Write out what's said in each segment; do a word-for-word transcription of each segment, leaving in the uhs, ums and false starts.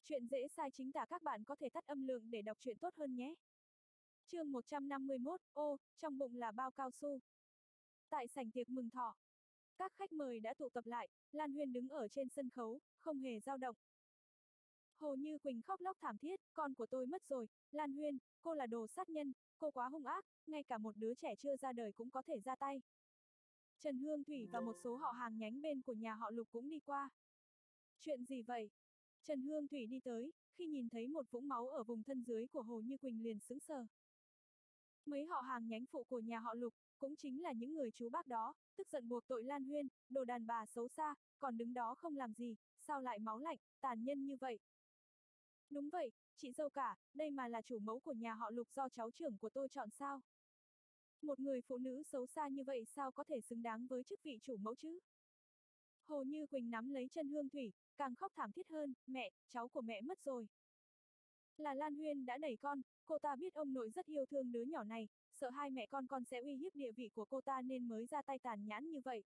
Chuyện dễ sai chính tả, các bạn có thể tắt âm lượng để đọc truyện tốt hơn nhé. Chương một trăm năm mươi mốt, ô, trong bụng là bao cao su. Tại sảnh tiệc mừng thọ, các khách mời đã tụ tập lại, Lan Huyên đứng ở trên sân khấu, không hề dao động. Hồ Như Quỳnh khóc lóc thảm thiết, con của tôi mất rồi, Lan Huyên, cô là đồ sát nhân, cô quá hung ác, ngay cả một đứa trẻ chưa ra đời cũng có thể ra tay. Trần Hương Thủy và một số họ hàng nhánh bên của nhà họ Lục cũng đi qua. Chuyện gì vậy? Trần Hương Thủy đi tới, khi nhìn thấy một vũng máu ở vùng thân dưới của Hồ Như Quỳnh liền sững sờ. Mấy họ hàng nhánh phụ của nhà họ Lục, cũng chính là những người chú bác đó, tức giận buộc tội Lan Huyên, đồ đàn bà xấu xa, còn đứng đó không làm gì, sao lại máu lạnh, tàn nhân như vậy. Đúng vậy, chị dâu cả, đây mà là chủ mẫu của nhà họ Lục do cháu trưởng của tôi chọn sao? Một người phụ nữ xấu xa như vậy sao có thể xứng đáng với chức vị chủ mẫu chứ? Hồ Như Quỳnh nắm lấy chân Hương Thủy, càng khóc thảm thiết hơn, mẹ, cháu của mẹ mất rồi. Là Lan Huyên đã đẩy con, cô ta biết ông nội rất yêu thương đứa nhỏ này, sợ hai mẹ con con sẽ uy hiếp địa vị của cô ta nên mới ra tay tàn nhẫn như vậy.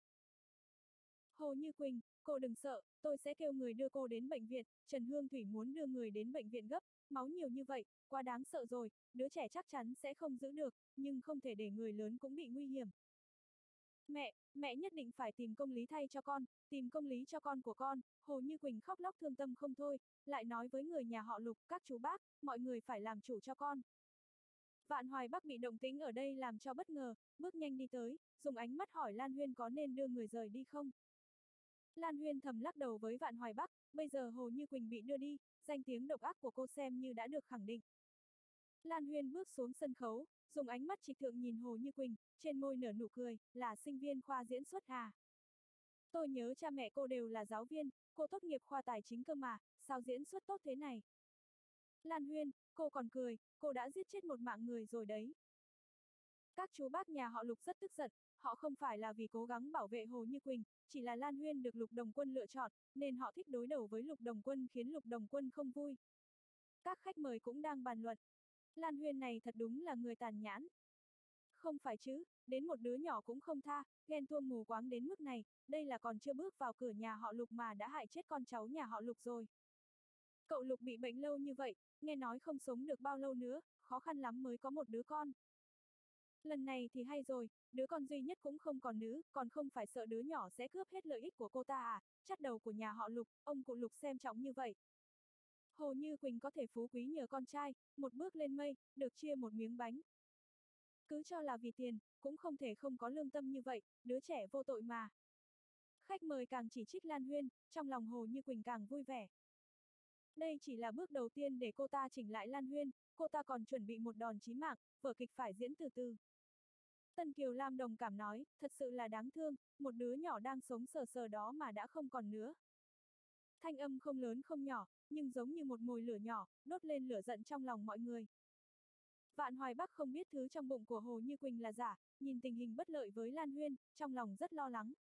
Hồ Như Quỳnh, cô đừng sợ, tôi sẽ kêu người đưa cô đến bệnh viện. Trần Hương Thủy muốn đưa người đến bệnh viện gấp, máu nhiều như vậy, quá đáng sợ rồi, đứa trẻ chắc chắn sẽ không giữ được, nhưng không thể để người lớn cũng bị nguy hiểm. Mẹ, mẹ nhất định phải tìm công lý thay cho con, tìm công lý cho con của con. Hồ Như Quỳnh khóc lóc thương tâm không thôi, lại nói với người nhà họ Lục, các chú bác, mọi người phải làm chủ cho con. Vạn Hoài Bắc bị động tĩnh ở đây làm cho bất ngờ, bước nhanh đi tới, dùng ánh mắt hỏi Lan Huyên có nên đưa người rời đi không. Lan Huyên thầm lắc đầu với Vạn Hoài Bắc, bây giờ Hồ Như Quỳnh bị đưa đi, danh tiếng độc ác của cô xem như đã được khẳng định. Lan Huyên bước xuống sân khấu, dùng ánh mắt trịch thượng nhìn Hồ Như Quỳnh, trên môi nở nụ cười, là sinh viên khoa diễn xuất à? Tôi nhớ cha mẹ cô đều là giáo viên, cô tốt nghiệp khoa tài chính cơ mà, sao diễn xuất tốt thế này? Lan Huyên, cô còn cười, cô đã giết chết một mạng người rồi đấy. Các chú bác nhà họ Lục rất tức giận, họ không phải là vì cố gắng bảo vệ Hồ Như Quỳnh, chỉ là Lan Huyên được Lục Đồng Quân lựa chọn, nên họ thích đối đầu với Lục Đồng Quân khiến Lục Đồng Quân không vui. Các khách mời cũng đang bàn luận. Lan Huyên này thật đúng là người tàn nhẫn. Không phải chứ, đến một đứa nhỏ cũng không tha, ghen tuông mù quáng đến mức này, đây là còn chưa bước vào cửa nhà họ Lục mà đã hại chết con cháu nhà họ Lục rồi. Cậu Lục bị bệnh lâu như vậy, nghe nói không sống được bao lâu nữa, khó khăn lắm mới có một đứa con. Lần này thì hay rồi, đứa con duy nhất cũng không còn nữ, còn không phải sợ đứa nhỏ sẽ cướp hết lợi ích của cô ta à, chắt đầu của nhà họ Lục, ông cụ Lục xem trọng như vậy. Hồ Như Quỳnh có thể phú quý nhờ con trai, một bước lên mây, được chia một miếng bánh. Cứ cho là vì tiền, cũng không thể không có lương tâm như vậy, đứa trẻ vô tội mà. Khách mời càng chỉ trích Lan Huyên, trong lòng Hồ Như Quỳnh càng vui vẻ. Đây chỉ là bước đầu tiên để cô ta chỉnh lại Lan Huyên, cô ta còn chuẩn bị một đòn chí mạng, vở kịch phải diễn từ từ. Tân Kiều Lam đồng cảm nói, thật sự là đáng thương, một đứa nhỏ đang sống sờ sờ đó mà đã không còn nữa. Thanh âm không lớn không nhỏ, nhưng giống như một mồi lửa nhỏ, đốt lên lửa giận trong lòng mọi người. Vạn Hoài Bắc không biết thứ trong bụng của Hồ Như Quỳnh là giả, nhìn tình hình bất lợi với Lan Huyên, trong lòng rất lo lắng.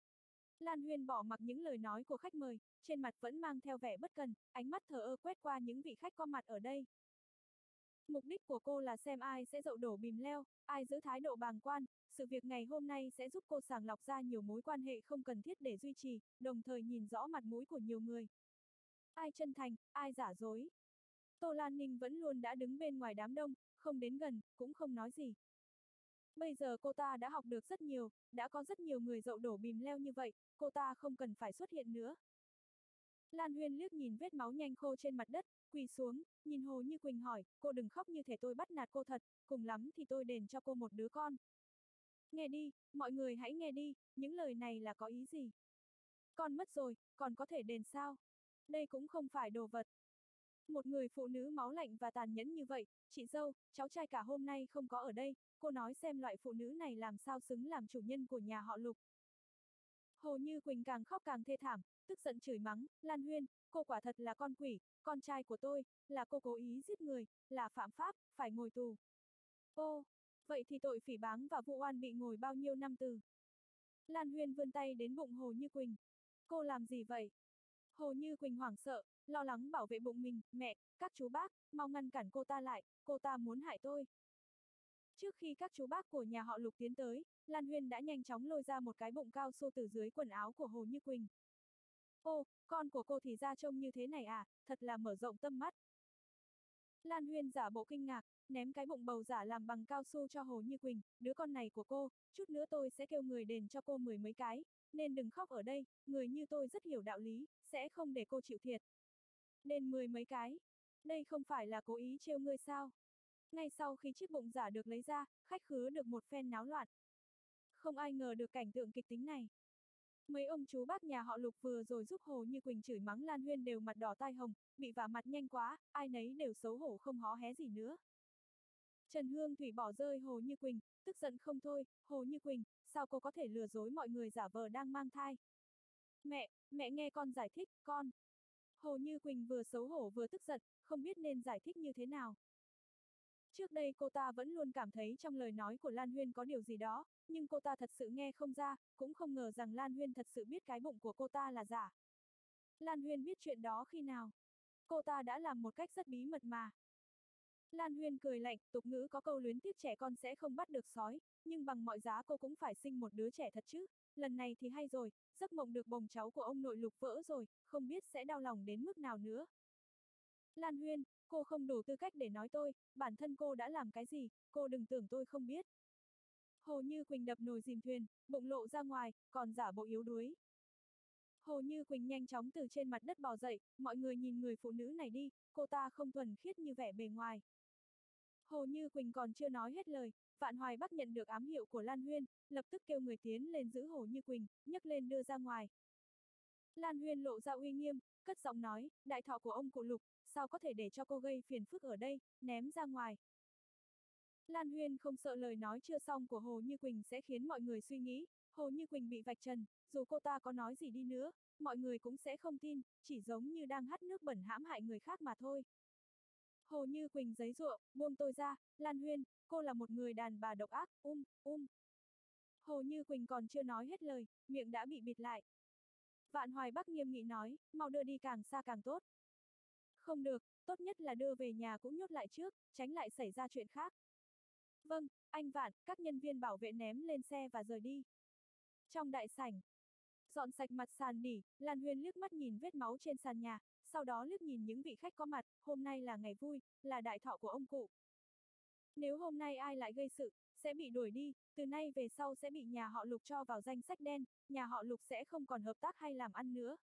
Lan Huyên bỏ mặc những lời nói của khách mời, trên mặt vẫn mang theo vẻ bất cần, ánh mắt thờ ơ quét qua những vị khách có mặt ở đây. Mục đích của cô là xem ai sẽ dậu đổ bìm leo, ai giữ thái độ bàng quan, sự việc ngày hôm nay sẽ giúp cô sàng lọc ra nhiều mối quan hệ không cần thiết để duy trì, đồng thời nhìn rõ mặt mũi của nhiều người. Ai chân thành, ai giả dối. Tô Lan Ninh vẫn luôn đã đứng bên ngoài đám đông, không đến gần, cũng không nói gì. Bây giờ cô ta đã học được rất nhiều, đã có rất nhiều người dậu đổ bìm leo như vậy, cô ta không cần phải xuất hiện nữa. Lan Huyên liếc nhìn vết máu nhanh khô trên mặt đất, quỳ xuống, nhìn Hồ Như Quỳnh hỏi, cô đừng khóc như thể tôi bắt nạt cô thật, cùng lắm thì tôi đền cho cô một đứa con. Nghe đi, mọi người hãy nghe đi, những lời này là có ý gì? Con mất rồi, còn có thể đền sao? Đây cũng không phải đồ vật. Một người phụ nữ máu lạnh và tàn nhẫn như vậy, chị dâu, cháu trai cả hôm nay không có ở đây, cô nói xem loại phụ nữ này làm sao xứng làm chủ nhân của nhà họ Lục. Hồ Như Quỳnh càng khóc càng thê thảm, tức giận chửi mắng, Lan Huyên, cô quả thật là con quỷ, con trai của tôi, là cô cố ý giết người, là phạm pháp, phải ngồi tù. Ô, vậy thì tội phỉ báng và vụ oan bị ngồi bao nhiêu năm tù? Lan Huyên vươn tay đến bụng Hồ Như Quỳnh. Cô làm gì vậy? Hồ Như Quỳnh hoảng sợ, lo lắng bảo vệ bụng mình, mẹ, các chú bác, mau ngăn cản cô ta lại, cô ta muốn hại tôi. Trước khi các chú bác của nhà họ Lục tiến tới, Lan Huyên đã nhanh chóng lôi ra một cái bụng cao su từ dưới quần áo của Hồ Như Quỳnh. Ô, con của cô thì ra trông như thế này à, thật là mở rộng tâm mắt. Lan Huyên giả bộ kinh ngạc, ném cái bụng bầu giả làm bằng cao su cho Hồ Như Quỳnh, đứa con này của cô, chút nữa tôi sẽ kêu người đền cho cô mười mấy cái, nên đừng khóc ở đây, người như tôi rất hiểu đạo lý, sẽ không để cô chịu thiệt. Đền mười mấy cái, đây không phải là cố ý trêu ngươi sao? Ngay sau khi chiếc bụng giả được lấy ra, khách khứa được một phen náo loạn. Không ai ngờ được cảnh tượng kịch tính này. Mấy ông chú bác nhà họ Lục vừa rồi giúp Hồ Như Quỳnh chửi mắng Lan Huyên đều mặt đỏ tai hồng, bị vả mặt nhanh quá, ai nấy đều xấu hổ không hó hé gì nữa. Trần Hương Thủy bỏ rơi Hồ Như Quỳnh, tức giận không thôi, Hồ Như Quỳnh, sao cô có thể lừa dối mọi người giả vờ đang mang thai? Mẹ, mẹ nghe con giải thích, con. Hồ Như Quỳnh vừa xấu hổ vừa tức giận, không biết nên giải thích như thế nào. Trước đây cô ta vẫn luôn cảm thấy trong lời nói của Lan Huyên có điều gì đó, nhưng cô ta thật sự nghe không ra, cũng không ngờ rằng Lan Huyên thật sự biết cái bụng của cô ta là giả. Lan Huyên biết chuyện đó khi nào? Cô ta đã làm một cách rất bí mật mà. Lan Huyên cười lạnh, tục ngữ có câu luyến tiếc trẻ con sẽ không bắt được sói, nhưng bằng mọi giá cô cũng phải sinh một đứa trẻ thật chứ. Lần này thì hay rồi, giấc mộng được bồng cháu của ông nội Lục vỡ rồi, không biết sẽ đau lòng đến mức nào nữa. Lan Huyên, cô không đủ tư cách để nói tôi, bản thân cô đã làm cái gì, cô đừng tưởng tôi không biết. Hồ Như Quỳnh đập nồi dìm thuyền, bụng lộ ra ngoài, còn giả bộ yếu đuối. Hồ Như Quỳnh nhanh chóng từ trên mặt đất bò dậy, mọi người nhìn người phụ nữ này đi, cô ta không thuần khiết như vẻ bề ngoài. Hồ Như Quỳnh còn chưa nói hết lời, Vạn Hoài Bắc nhận được ám hiệu của Lan Huyên, lập tức kêu người tiến lên giữ Hồ Như Quỳnh, nhấc lên đưa ra ngoài. Lan Huyên lộ ra uy nghiêm, cất giọng nói, đại thọ của ông cụ Lục, sao có thể để cho cô gây phiền phức ở đây, ném ra ngoài. Lan Huyên không sợ lời nói chưa xong của Hồ Như Quỳnh sẽ khiến mọi người suy nghĩ, Hồ Như Quỳnh bị vạch trần, dù cô ta có nói gì đi nữa, mọi người cũng sẽ không tin, chỉ giống như đang hắt nước bẩn hãm hại người khác mà thôi. Hồ Như Quỳnh giấy giụa, buông tôi ra, Lan Huyên, cô là một người đàn bà độc ác, um, um. Hồ Như Quỳnh còn chưa nói hết lời, miệng đã bị bịt lại. Vạn Hoài Bắc nghiêm nghị nói, mau đưa đi càng xa càng tốt. Không được, tốt nhất là đưa về nhà cũng nhốt lại trước, tránh lại xảy ra chuyện khác. Vâng, anh Vạn, các nhân viên bảo vệ ném lên xe và rời đi. Trong đại sảnh, dọn sạch mặt sàn đỉ, Lan Huyên liếc mắt nhìn vết máu trên sàn nhà, sau đó liếc nhìn những vị khách có mặt, hôm nay là ngày vui, là đại thọ của ông cụ. Nếu hôm nay ai lại gây sự, sẽ bị đuổi đi, từ nay về sau sẽ bị nhà họ Lục cho vào danh sách đen, nhà họ Lục sẽ không còn hợp tác hay làm ăn nữa.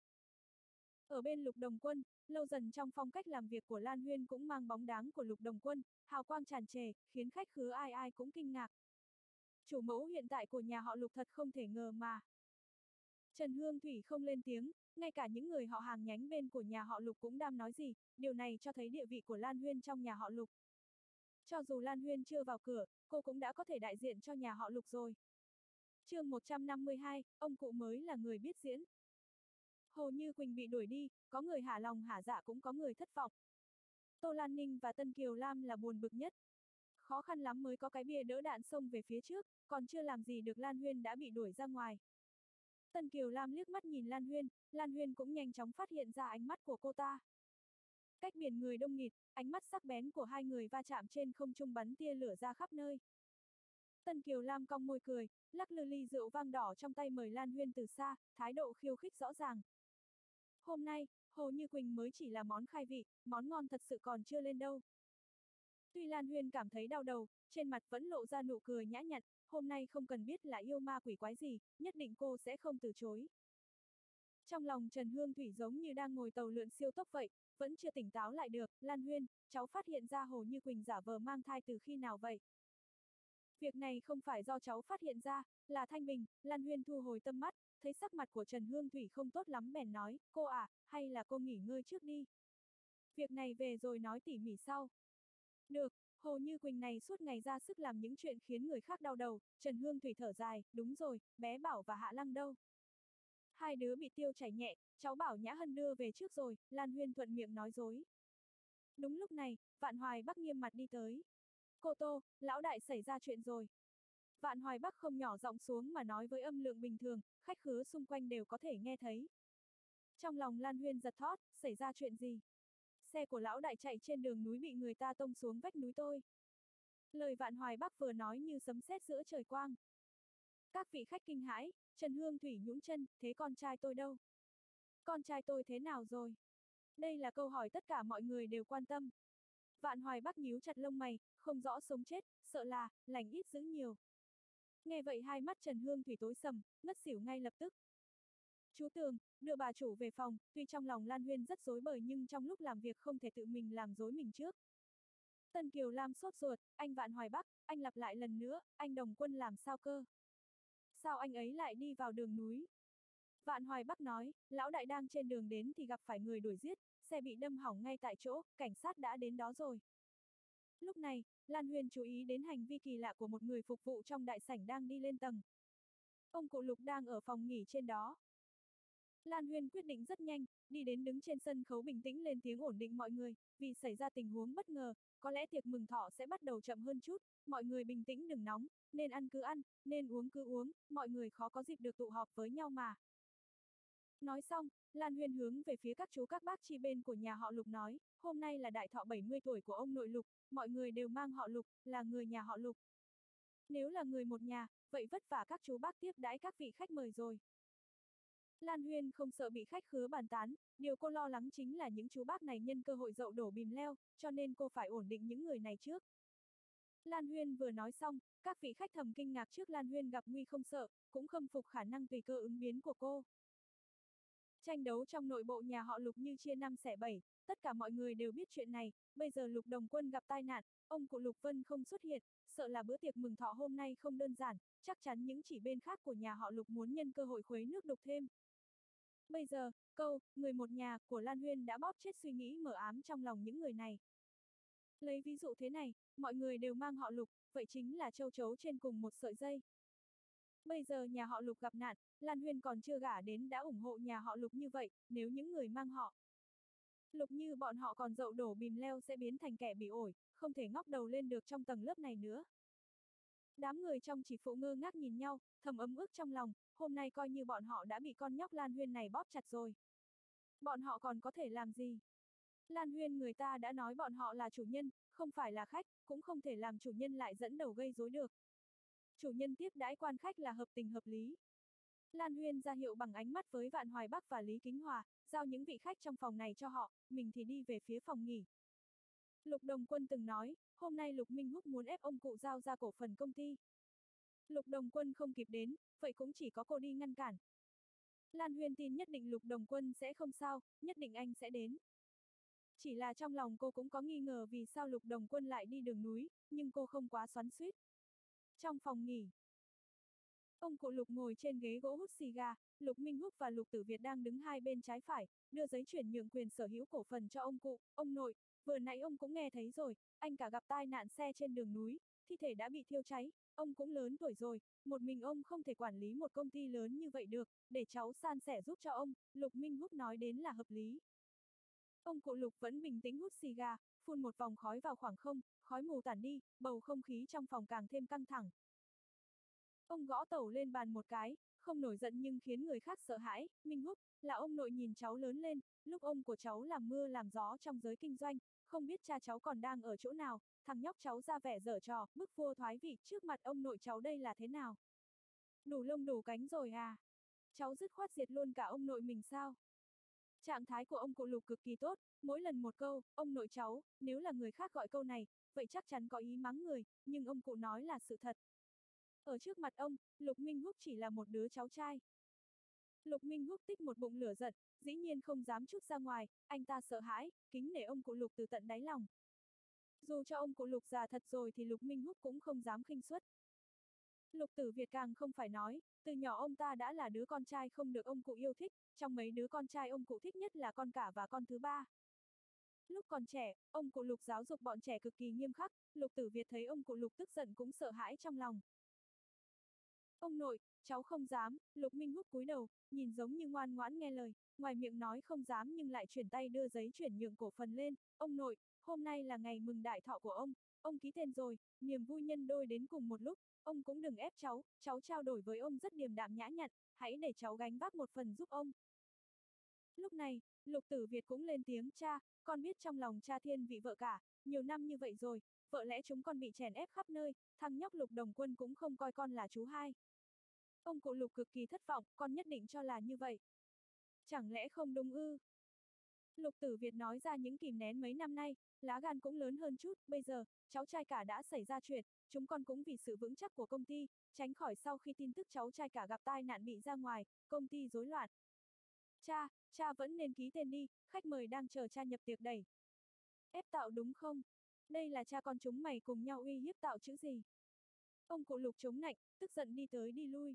Ở bên Lục Đồng Quân, lâu dần trong phong cách làm việc của Lan Huyên cũng mang bóng dáng của Lục Đồng Quân, hào quang tràn trề, khiến khách khứa ai ai cũng kinh ngạc. Chủ mẫu hiện tại của nhà họ Lục thật không thể ngờ mà. Trần Hương Thủy không lên tiếng, ngay cả những người họ hàng nhánh bên của nhà họ Lục cũng đam nói gì, điều này cho thấy địa vị của Lan Huyên trong nhà họ Lục. Cho dù Lan Huyên chưa vào cửa, cô cũng đã có thể đại diện cho nhà họ Lục rồi. chương một trăm năm mươi hai, ông cụ mới là người biết diễn. Hồ Như Quỳnh bị đuổi đi, có người hả lòng hả dạ cũng có người thất vọng. Tô Lan Ninh và Tân Kiều Lam là buồn bực nhất. Khó khăn lắm mới có cái bia đỡ đạn xông về phía trước, còn chưa làm gì được Lan Huyên đã bị đuổi ra ngoài. Tân Kiều Lam liếc mắt nhìn Lan Huyên, Lan Huyên cũng nhanh chóng phát hiện ra ánh mắt của cô ta. Cách biển người đông nghịt, ánh mắt sắc bén của hai người va chạm trên không trung bắn tia lửa ra khắp nơi. Tân Kiều Lam cong môi cười, lắc lư ly rượu vang đỏ trong tay mời Lan Huyên từ xa, thái độ khiêu khích rõ ràng. Hôm nay, Hồ Như Quỳnh mới chỉ là món khai vị, món ngon thật sự còn chưa lên đâu. Tuy Lan Huyên cảm thấy đau đầu, trên mặt vẫn lộ ra nụ cười nhã nhặn, hôm nay không cần biết là yêu ma quỷ quái gì, nhất định cô sẽ không từ chối. Trong lòng Trần Hương Thủy giống như đang ngồi tàu lượn siêu tốc vậy, vẫn chưa tỉnh táo lại được, Lan Huyên, cháu phát hiện ra Hồ Như Quỳnh giả vờ mang thai từ khi nào vậy? Việc này không phải do cháu phát hiện ra, là Thanh Bình, Lan Huyên thu hồi tâm mắt, thấy sắc mặt của Trần Hương Thủy không tốt lắm bèn nói, cô à, hay là cô nghỉ ngơi trước đi. Việc này về rồi nói tỉ mỉ sau. Được, Hồ Như Quỳnh này suốt ngày ra sức làm những chuyện khiến người khác đau đầu, Trần Hương Thủy thở dài, đúng rồi, bé Bảo và Hạ Lăng đâu? Hai đứa bị tiêu chảy nhẹ, cháu bảo Nhã Hân đưa về trước rồi, Lan Huyên thuận miệng nói dối. Đúng lúc này, Vạn Hoài Bắc nghiêm mặt đi tới. Cô Tô, lão đại xảy ra chuyện rồi. Vạn Hoài Bắc không nhỏ giọng xuống mà nói với âm lượng bình thường, khách khứa xung quanh đều có thể nghe thấy. Trong lòng Lan Huyên giật thót, xảy ra chuyện gì? Xe của lão đại chạy trên đường núi bị người ta tông xuống vách núi tôi. Lời Vạn Hoài Bắc vừa nói như sấm sét giữa trời quang. Các vị khách kinh hãi, Trần Hương Thủy nhũn chân, thế con trai tôi đâu? Con trai tôi thế nào rồi? Đây là câu hỏi tất cả mọi người đều quan tâm. Vạn Hoài Bắc nhíu chặt lông mày, không rõ sống chết, sợ là, lành ít dữ nhiều. Nghe vậy hai mắt Trần Hương Thủy tối sầm, ngất xỉu ngay lập tức. Chú Tường, đưa bà chủ về phòng, tuy trong lòng Lan Huyên rất rối bời nhưng trong lúc làm việc không thể tự mình làm rối mình trước. Tân Kiều Lam sốt ruột, anh Vạn Hoài Bắc, anh lặp lại lần nữa, anh Đồng Quân làm sao cơ? Sao anh ấy lại đi vào đường núi? Vạn Hoài Bắc nói, lão đại đang trên đường đến thì gặp phải người đuổi giết, xe bị đâm hỏng ngay tại chỗ, cảnh sát đã đến đó rồi. Lúc này, Lan Huyên chú ý đến hành vi kỳ lạ của một người phục vụ trong đại sảnh đang đi lên tầng. Ông cụ Lục đang ở phòng nghỉ trên đó. Lan Huyên quyết định rất nhanh, đi đến đứng trên sân khấu bình tĩnh lên tiếng ổn định mọi người, vì xảy ra tình huống bất ngờ, có lẽ tiệc mừng thọ sẽ bắt đầu chậm hơn chút, mọi người bình tĩnh đừng nóng, nên ăn cứ ăn, nên uống cứ uống, mọi người khó có dịp được tụ họp với nhau mà. Nói xong, Lan Huyên hướng về phía các chú các bác chi bên của nhà họ Lục nói, hôm nay là đại thọ bảy mươi tuổi của ông nội Lục, mọi người đều mang họ Lục, là người nhà họ Lục. Nếu là người một nhà, vậy vất vả các chú bác tiếp đãi các vị khách mời rồi. Lan Huyên không sợ bị khách khứa bàn tán, điều cô lo lắng chính là những chú bác này nhân cơ hội dậu đổ bìm leo, cho nên cô phải ổn định những người này trước. Lan Huyên vừa nói xong, các vị khách thầm kinh ngạc trước Lan Huyên gặp nguy không sợ, cũng khâm phục khả năng tùy cơ ứng biến của cô. Tranh đấu trong nội bộ nhà họ Lục như chia năm xẻ bảy, tất cả mọi người đều biết chuyện này, bây giờ Lục Đồng Quân gặp tai nạn, ông cụ Lục Vân không xuất hiện, sợ là bữa tiệc mừng thọ hôm nay không đơn giản, chắc chắn những chỉ bên khác của nhà họ Lục muốn nhân cơ hội khuấy nước đục thêm. Bây giờ, câu, người một nhà, của Lan Huyên đã bóp chết suy nghĩ mờ ám trong lòng những người này. Lấy ví dụ thế này, mọi người đều mang họ Lục, vậy chính là châu chấu trên cùng một sợi dây. Bây giờ nhà họ Lục gặp nạn, Lan Huyên còn chưa gả đến đã ủng hộ nhà họ Lục như vậy, nếu những người mang họ Lục như bọn họ còn dậu đổ bìm leo sẽ biến thành kẻ bị ổi, không thể ngóc đầu lên được trong tầng lớp này nữa. Đám người trong chỉ phụ ngơ ngác nhìn nhau, thầm ấm ức trong lòng, hôm nay coi như bọn họ đã bị con nhóc Lan Huyên này bóp chặt rồi. Bọn họ còn có thể làm gì? Lan Huyên người ta đã nói bọn họ là chủ nhân, không phải là khách, cũng không thể làm chủ nhân lại dẫn đầu gây rối được. Chủ nhân tiếp đãi quan khách là hợp tình hợp lý. Lan Huyên ra hiệu bằng ánh mắt với Vạn Hoài Bắc và Lý Kính Hòa, giao những vị khách trong phòng này cho họ, mình thì đi về phía phòng nghỉ. Lục Đồng Quân từng nói, hôm nay Lục Minh Húc muốn ép ông cụ giao ra cổ phần công ty. Lục Đồng Quân không kịp đến, vậy cũng chỉ có cô đi ngăn cản. Lan Huyên tin nhất định Lục Đồng Quân sẽ không sao, nhất định anh sẽ đến. Chỉ là trong lòng cô cũng có nghi ngờ vì sao Lục Đồng Quân lại đi đường núi, nhưng cô không quá xoắn xuýt. Trong phòng nghỉ, ông cụ Lục ngồi trên ghế gỗ hút xì gà, Lục Minh Húc và Lục Tử Việt đang đứng hai bên trái phải, đưa giấy chuyển nhượng quyền sở hữu cổ phần cho ông cụ, ông nội, vừa nãy ông cũng nghe thấy rồi, anh cả gặp tai nạn xe trên đường núi, thi thể đã bị thiêu cháy, ông cũng lớn tuổi rồi, một mình ông không thể quản lý một công ty lớn như vậy được, để cháu san sẻ giúp cho ông, Lục Minh Húc nói đến là hợp lý. Ông cụ Lục vẫn bình tĩnh hút xì gà, phun một vòng khói vào khoảng không, khói mù tản đi, bầu không khí trong phòng càng thêm căng thẳng. Ông gõ tẩu lên bàn một cái, không nổi giận nhưng khiến người khác sợ hãi, Minh Húc, là ông nội nhìn cháu lớn lên, lúc ông của cháu làm mưa làm gió trong giới kinh doanh, không biết cha cháu còn đang ở chỗ nào, thằng nhóc cháu ra vẻ dở trò, bức vua thoái vị trước mặt ông nội cháu đây là thế nào? Đủ lông đủ cánh rồi à? Cháu dứt khoát diệt luôn cả ông nội mình sao? Trạng thái của ông cụ Lục cực kỳ tốt, mỗi lần một câu, ông nội cháu, nếu là người khác gọi câu này, vậy chắc chắn có ý mắng người, nhưng ông cụ nói là sự thật. Ở trước mặt ông, Lục Minh Húc chỉ là một đứa cháu trai. Lục Minh Húc tích một bụng lửa giận, dĩ nhiên không dám trút ra ngoài, anh ta sợ hãi, kính nể ông cụ Lục từ tận đáy lòng. Dù cho ông cụ Lục già thật rồi thì Lục Minh Húc cũng không dám khinh suất. Lục Tử Việt càng không phải nói, từ nhỏ ông ta đã là đứa con trai không được ông cụ yêu thích, trong mấy đứa con trai ông cụ thích nhất là con cả và con thứ ba. Lúc còn trẻ, ông cụ Lục giáo dục bọn trẻ cực kỳ nghiêm khắc, Lục Tử Việt thấy ông cụ Lục tức giận cũng sợ hãi trong lòng. Ông nội, cháu không dám, Lục Minh Húc cúi đầu, nhìn giống như ngoan ngoãn nghe lời, ngoài miệng nói không dám nhưng lại chuyển tay đưa giấy chuyển nhượng cổ phần lên, ông nội, hôm nay là ngày mừng đại thọ của ông, ông ký tên rồi, niềm vui nhân đôi đến cùng một lúc, ông cũng đừng ép cháu, cháu trao đổi với ông rất điềm đạm nhã nhặn, hãy để cháu gánh vác một phần giúp ông. Lúc này, Lục Tử Việt cũng lên tiếng, cha, con biết trong lòng cha thiên vị vợ cả, nhiều năm như vậy rồi, vợ lẽ chúng con bị chèn ép khắp nơi, thằng nhóc Lục Đồng Quân cũng không coi con là chú hai. Ông cụ Lục cực kỳ thất vọng, con nhất định cho là như vậy. Chẳng lẽ không đúng ư? Lục Tử Việt nói ra những kìm nén mấy năm nay, lá gan cũng lớn hơn chút, bây giờ, cháu trai cả đã xảy ra chuyện, chúng con cũng vì sự vững chắc của công ty, tránh khỏi sau khi tin tức cháu trai cả gặp tai nạn bị ra ngoài, công ty rối loạn. Cha, cha vẫn nên ký tên đi, khách mời đang chờ cha nhập tiệc đẩy. Ép tạo đúng không? Đây là cha con chúng mày cùng nhau uy hiếp tạo chữ gì? Ông cụ Lục chống nạnh, tức giận đi tới đi lui.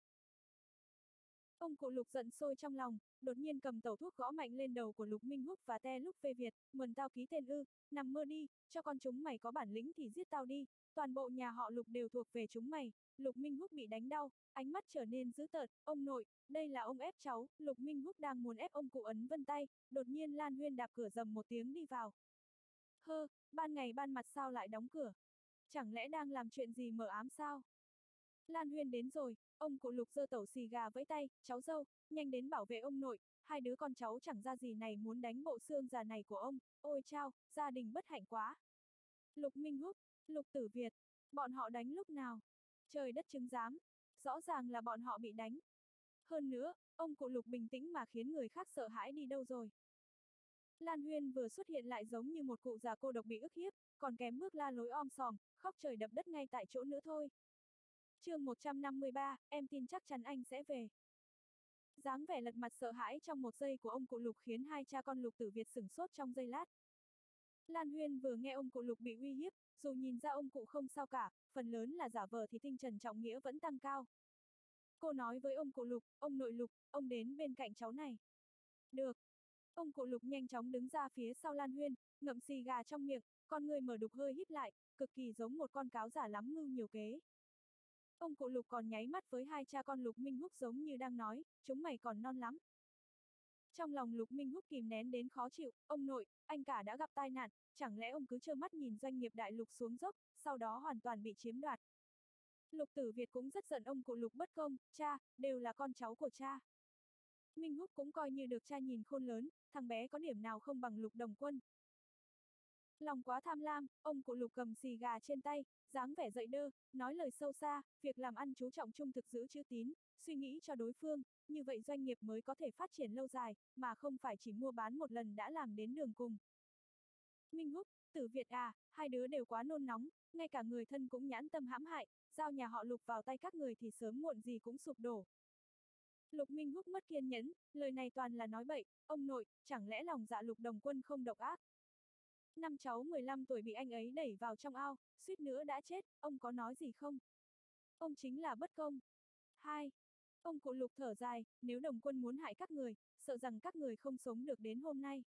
Ông cụ Lục giận sôi trong lòng, đột nhiên cầm tẩu thuốc gõ mạnh lên đầu của Lục Minh Húc và te lúc phê Việt, mần tao ký tên ư, nằm mơ đi, cho con chúng mày có bản lĩnh thì giết tao đi, toàn bộ nhà họ Lục đều thuộc về chúng mày. Lục Minh Húc bị đánh đau, ánh mắt trở nên dữ tợn, ông nội, đây là ông ép cháu. Lục Minh Húc đang muốn ép ông cụ ấn vân tay, đột nhiên Lan Huyên đạp cửa rầm một tiếng đi vào. Hơ, ban ngày ban mặt sao lại đóng cửa? Chẳng lẽ đang làm chuyện gì mờ ám sao? Lan Huyên đến rồi, ông cụ Lục giơ tẩu xì gà với tay, cháu dâu, nhanh đến bảo vệ ông nội, hai đứa con cháu chẳng ra gì này muốn đánh bộ xương già này của ông, ôi chao, gia đình bất hạnh quá. Lục Minh Húc, Lục Tử Việt, bọn họ đánh lúc nào? Trời đất chứng giám, rõ ràng là bọn họ bị đánh. Hơn nữa, ông cụ Lục bình tĩnh mà khiến người khác sợ hãi đi đâu rồi. Lan Huyên vừa xuất hiện lại giống như một cụ già cô độc bị ức hiếp, còn kém bước la lối om sòm, khóc trời đập đất ngay tại chỗ nữa thôi. Chương một trăm năm mươi ba, em tin chắc chắn anh sẽ về. Dáng vẻ lật mặt sợ hãi trong một giây của ông cụ Lục khiến hai cha con Lục Tử Việt sửng sốt trong giây lát. Lan Huyên vừa nghe ông cụ Lục bị uy hiếp, dù nhìn ra ông cụ không sao cả, phần lớn là giả vờ thì tinh trần trọng nghĩa vẫn tăng cao. Cô nói với ông cụ Lục, ông nội Lục, ông đến bên cạnh cháu này. Được. Ông cụ Lục nhanh chóng đứng ra phía sau Lan Huyên, ngậm xì gà trong miệng, con người mở đục hơi híp lại, cực kỳ giống một con cáo giả lắm mưu nhiều kế. Ông cụ Lục còn nháy mắt với hai cha con Lục Minh Húc giống như đang nói, chúng mày còn non lắm. Trong lòng Lục Minh Húc kìm nén đến khó chịu, ông nội, anh cả đã gặp tai nạn, chẳng lẽ ông cứ trơ mắt nhìn doanh nghiệp đại Lục xuống dốc, sau đó hoàn toàn bị chiếm đoạt. Lục Tử Việt cũng rất giận ông cụ Lục bất công, cha, đều là con cháu của cha. Minh Húc cũng coi như được cha nhìn khôn lớn, thằng bé có điểm nào không bằng Lục Đồng Quân. Lòng quá tham lam, ông cụ Lục cầm xì gà trên tay, dáng vẻ dậy đơ, nói lời sâu xa, việc làm ăn chú trọng trung thực giữ chữ tín, suy nghĩ cho đối phương, như vậy doanh nghiệp mới có thể phát triển lâu dài, mà không phải chỉ mua bán một lần đã làm đến đường cùng. Minh Húc, Tử Việt à, hai đứa đều quá nôn nóng, ngay cả người thân cũng nhãn tâm hãm hại, giao nhà họ Lục vào tay các người thì sớm muộn gì cũng sụp đổ. Lục Minh Húc mất kiên nhẫn, lời này toàn là nói bậy, ông nội, chẳng lẽ lòng dạ Lục Đồng Quân không độc ác? Năm cháu mười lăm tuổi bị anh ấy đẩy vào trong ao, suýt nữa đã chết, ông có nói gì không? Ông chính là bất công. Hai. Ông cụ Lục thở dài, nếu Đồng Quân muốn hại các người, sợ rằng các người không sống được đến hôm nay.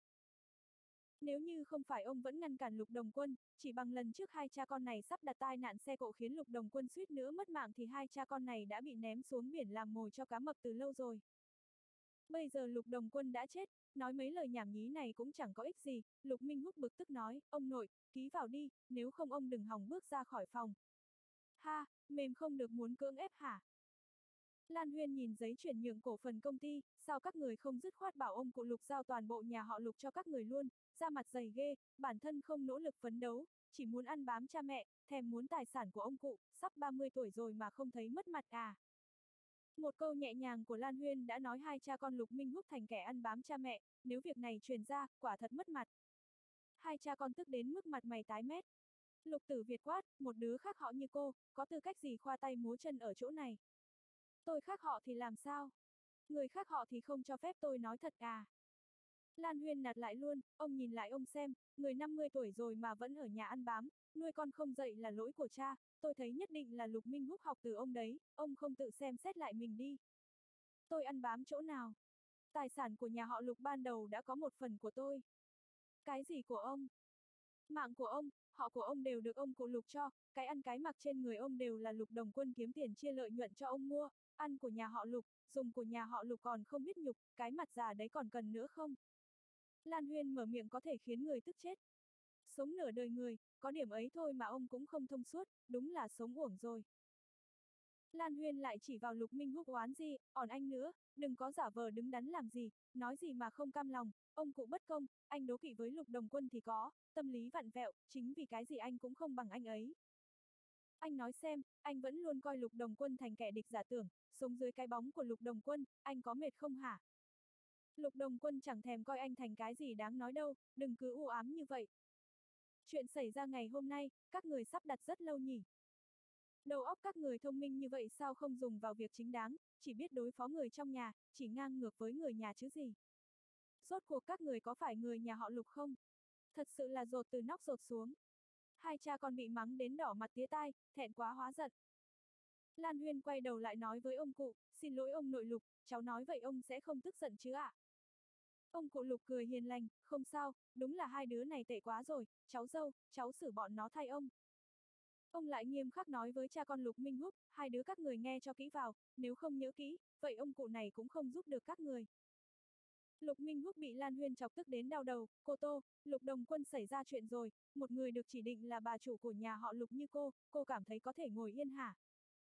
Nếu như không phải ông vẫn ngăn cản Lục Đồng Quân, chỉ bằng lần trước hai cha con này sắp đặt tai nạn xe cộ khiến Lục Đồng Quân suýt nữa mất mạng thì hai cha con này đã bị ném xuống biển làm mồi cho cá mập từ lâu rồi. Bây giờ Lục Đồng Quân đã chết, nói mấy lời nhảm nhí này cũng chẳng có ích gì, Lục Minh Húc bực tức nói, ông nội, ký vào đi, nếu không ông đừng hòng bước ra khỏi phòng. Ha, mềm không được muốn cưỡng ép hả? Lan Huyên nhìn giấy chuyển nhượng cổ phần công ty, sao các người không dứt khoát bảo ông cụ Lục giao toàn bộ nhà họ Lục cho các người luôn, ra mặt dày ghê, bản thân không nỗ lực phấn đấu, chỉ muốn ăn bám cha mẹ, thèm muốn tài sản của ông cụ, sắp ba mươi tuổi rồi mà không thấy mất mặt à. Một câu nhẹ nhàng của Lan Huyên đã nói hai cha con Lục Minh Húc thành kẻ ăn bám cha mẹ, nếu việc này truyền ra, quả thật mất mặt. Hai cha con tức đến mức mặt mày tái mét. Lục Tử Việt quát, một đứa khác họ như cô, có tư cách gì khoa tay múa chân ở chỗ này? Tôi khác họ thì làm sao? Người khác họ thì không cho phép tôi nói thật à? Lan Huyên nạt lại luôn, ông nhìn lại ông xem, người năm mươi tuổi rồi mà vẫn ở nhà ăn bám, nuôi con không dậy là lỗi của cha, tôi thấy nhất định là Lục Minh Húc học từ ông đấy, ông không tự xem xét lại mình đi. Tôi ăn bám chỗ nào? Tài sản của nhà họ Lục ban đầu đã có một phần của tôi. Cái gì của ông? Mạng của ông, họ của ông đều được ông cụ Lục cho, cái ăn cái mặc trên người ông đều là Lục Đồng Quân kiếm tiền chia lợi nhuận cho ông mua, ăn của nhà họ Lục, dùng của nhà họ Lục còn không biết nhục, cái mặt già đấy còn cần nữa không? Lan Huyên mở miệng có thể khiến người tức chết. Sống nửa đời người, có điểm ấy thôi mà ông cũng không thông suốt, đúng là sống uổng rồi. Lan Huyên lại chỉ vào Lục Minh Húc oán gì, còn anh nữa, đừng có giả vờ đứng đắn làm gì, nói gì mà không cam lòng, ông cụ bất công, anh đố kỵ với Lục Đồng Quân thì có, tâm lý vặn vẹo, chính vì cái gì anh cũng không bằng anh ấy. Anh nói xem, anh vẫn luôn coi Lục Đồng Quân thành kẻ địch giả tưởng, sống dưới cái bóng của Lục Đồng Quân, anh có mệt không hả? Lục Đồng Quân chẳng thèm coi anh thành cái gì đáng nói đâu, đừng cứ u ám như vậy. Chuyện xảy ra ngày hôm nay, các người sắp đặt rất lâu nhỉ. Đầu óc các người thông minh như vậy sao không dùng vào việc chính đáng, chỉ biết đối phó người trong nhà, chỉ ngang ngược với người nhà chứ gì. Rốt cuộc các người có phải người nhà họ Lục không? Thật sự là dột từ nóc dột xuống. Hai cha con bị mắng đến đỏ mặt tía tai, thẹn quá hóa giận. Lan Huyên quay đầu lại nói với ông cụ, xin lỗi ông nội Lục, cháu nói vậy ông sẽ không tức giận chứ ạ? À? Ông cụ Lục cười hiền lành, không sao, đúng là hai đứa này tệ quá rồi, cháu dâu, cháu xử bọn nó thay ông. Ông lại nghiêm khắc nói với cha con Lục Minh Húc, hai đứa các người nghe cho kỹ vào, nếu không nhớ kỹ, vậy ông cụ này cũng không giúp được các người. Lục Minh Húc bị Lan Huyên chọc tức đến đau đầu, cô Tô, Lục Đồng Quân xảy ra chuyện rồi, một người được chỉ định là bà chủ của nhà họ Lục như cô, cô cảm thấy có thể ngồi yên hả?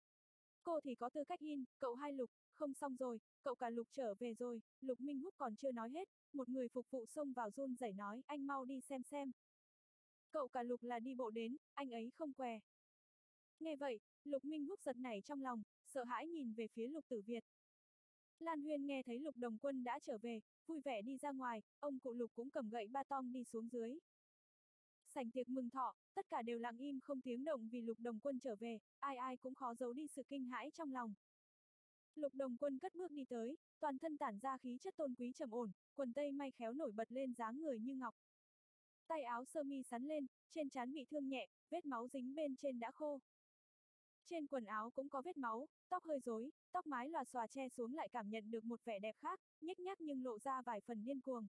Cô thì có tư cách in, cậu hai Lục, không xong rồi, cậu cả Lục trở về rồi, Lục Minh Húc còn chưa nói hết, một người phục vụ xông vào run rẩy nói, anh mau đi xem xem. Cậu cả Lục là đi bộ đến, anh ấy không què. Nghe vậy, Lục Minh Húc giật nảy trong lòng, sợ hãi nhìn về phía Lục Tử Việt. Lan Huyên nghe thấy Lục Đồng Quân đã trở về, vui vẻ đi ra ngoài, ông cụ Lục cũng cầm gậy ba tong đi xuống dưới. Sảnh tiệc mừng thọ, tất cả đều lặng im không tiếng động vì Lục Đồng Quân trở về, ai ai cũng khó giấu đi sự kinh hãi trong lòng. Lục Đồng Quân cất bước đi tới, toàn thân tản ra khí chất tôn quý trầm ổn, quần tây may khéo nổi bật lên dáng người như ngọc. Tay áo sơ mi sắn lên, trên trán bị thương nhẹ, vết máu dính bên trên đã khô. Trên quần áo cũng có vết máu, tóc hơi rối, tóc mái lòa xòa che xuống lại cảm nhận được một vẻ đẹp khác, nhếch nhác nhưng lộ ra vài phần điên cuồng.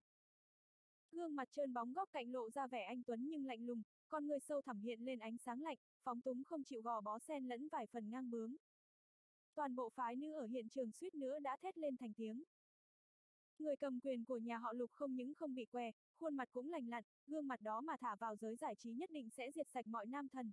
Gương mặt trơn bóng góc cạnh lộ ra vẻ anh tuấn nhưng lạnh lùng, con người sâu thẳm hiện lên ánh sáng lạnh, phóng túng không chịu gò bó xen lẫn vài phần ngang bướng. Toàn bộ phái nữ ở hiện trường suýt nữa đã thét lên thành tiếng. Người cầm quyền của nhà họ Lục không những không bị què, khuôn mặt cũng lành lặn, gương mặt đó mà thả vào giới giải trí nhất định sẽ diệt sạch mọi nam thần.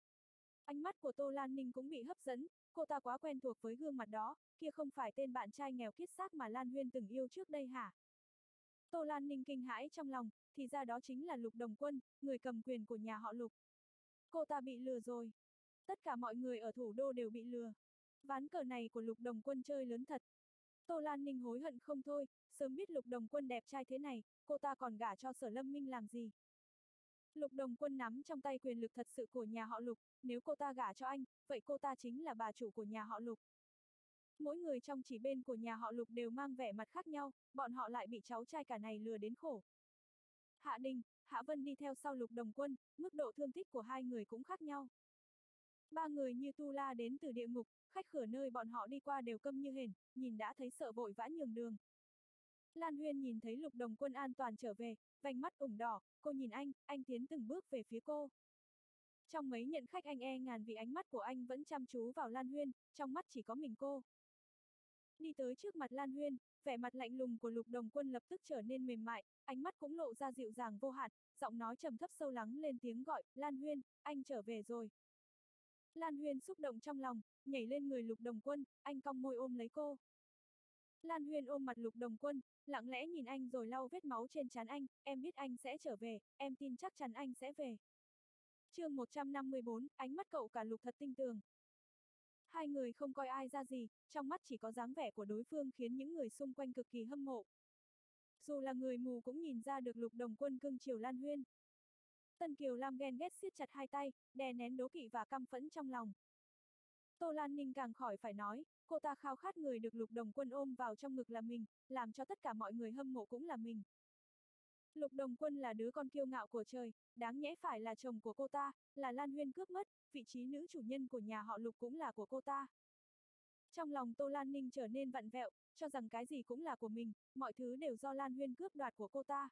Ánh mắt của Tô Lan Ninh cũng bị hấp dẫn, cô ta quá quen thuộc với gương mặt đó, kia không phải tên bạn trai nghèo kiết xác mà Lan Huyên từng yêu trước đây hả? Tô Lan Ninh kinh hãi trong lòng, thì ra đó chính là Lục Đồng Quân, người cầm quyền của nhà họ Lục. Cô ta bị lừa rồi. Tất cả mọi người ở thủ đô đều bị lừa. Ván cờ này của Lục Đồng Quân chơi lớn thật. Tô Lan Ninh hối hận không thôi, sớm biết Lục Đồng Quân đẹp trai thế này, cô ta còn gả cho Sở Lâm Minh làm gì? Lục Đồng Quân nắm trong tay quyền lực thật sự của nhà họ Lục, nếu cô ta gả cho anh, vậy cô ta chính là bà chủ của nhà họ Lục. Mỗi người trong chỉ bên của nhà họ Lục đều mang vẻ mặt khác nhau, bọn họ lại bị cháu trai cả này lừa đến khổ. Hạ Đình, Hạ Vân đi theo sau Lục Đồng Quân, mức độ thương tích của hai người cũng khác nhau. Ba người như tu la đến từ địa ngục, khách khứa nơi bọn họ đi qua đều câm như hến, nhìn đã thấy sợ vội vã nhường đường. Lan Huyên nhìn thấy Lục Đồng Quân an toàn trở về, vành mắt ửng đỏ, cô nhìn anh, anh tiến từng bước về phía cô. Trong mấy nhận khách anh e ngàn vì ánh mắt của anh vẫn chăm chú vào Lan Huyên, trong mắt chỉ có mình cô. Đi tới trước mặt Lan Huyên, vẻ mặt lạnh lùng của Lục Đồng Quân lập tức trở nên mềm mại, ánh mắt cũng lộ ra dịu dàng vô hạn, giọng nói trầm thấp sâu lắng lên tiếng gọi, Lan Huyên, anh trở về rồi. Lan Huyên xúc động trong lòng, nhảy lên người Lục Đồng Quân, anh cong môi ôm lấy cô. Lan Huyên ôm mặt Lục Đồng Quân, lặng lẽ nhìn anh rồi lau vết máu trên trán anh, em biết anh sẽ trở về, em tin chắc chắn anh sẽ về. Chương một trăm năm mươi bốn, ánh mắt cậu cả Lục thật tinh tường. Hai người không coi ai ra gì, trong mắt chỉ có dáng vẻ của đối phương khiến những người xung quanh cực kỳ hâm mộ. Dù là người mù cũng nhìn ra được Lục Đồng Quân cưng chiều Lan Huyên. Tân Kiều Lam ghen ghét siết chặt hai tay, đè nén đố kỵ và căm phẫn trong lòng. Tô Lan Ninh càng khỏi phải nói, cô ta khao khát người được Lục Đồng Quân ôm vào trong ngực là mình, làm cho tất cả mọi người hâm mộ cũng là mình. Lục Đồng Quân là đứa con kiêu ngạo của trời, đáng nhẽ phải là chồng của cô ta, là Lan Huyên cướp mất, vị trí nữ chủ nhân của nhà họ Lục cũng là của cô ta. Trong lòng Tô Lan Ninh trở nên vặn vẹo, cho rằng cái gì cũng là của mình, mọi thứ đều do Lan Huyên cướp đoạt của cô ta.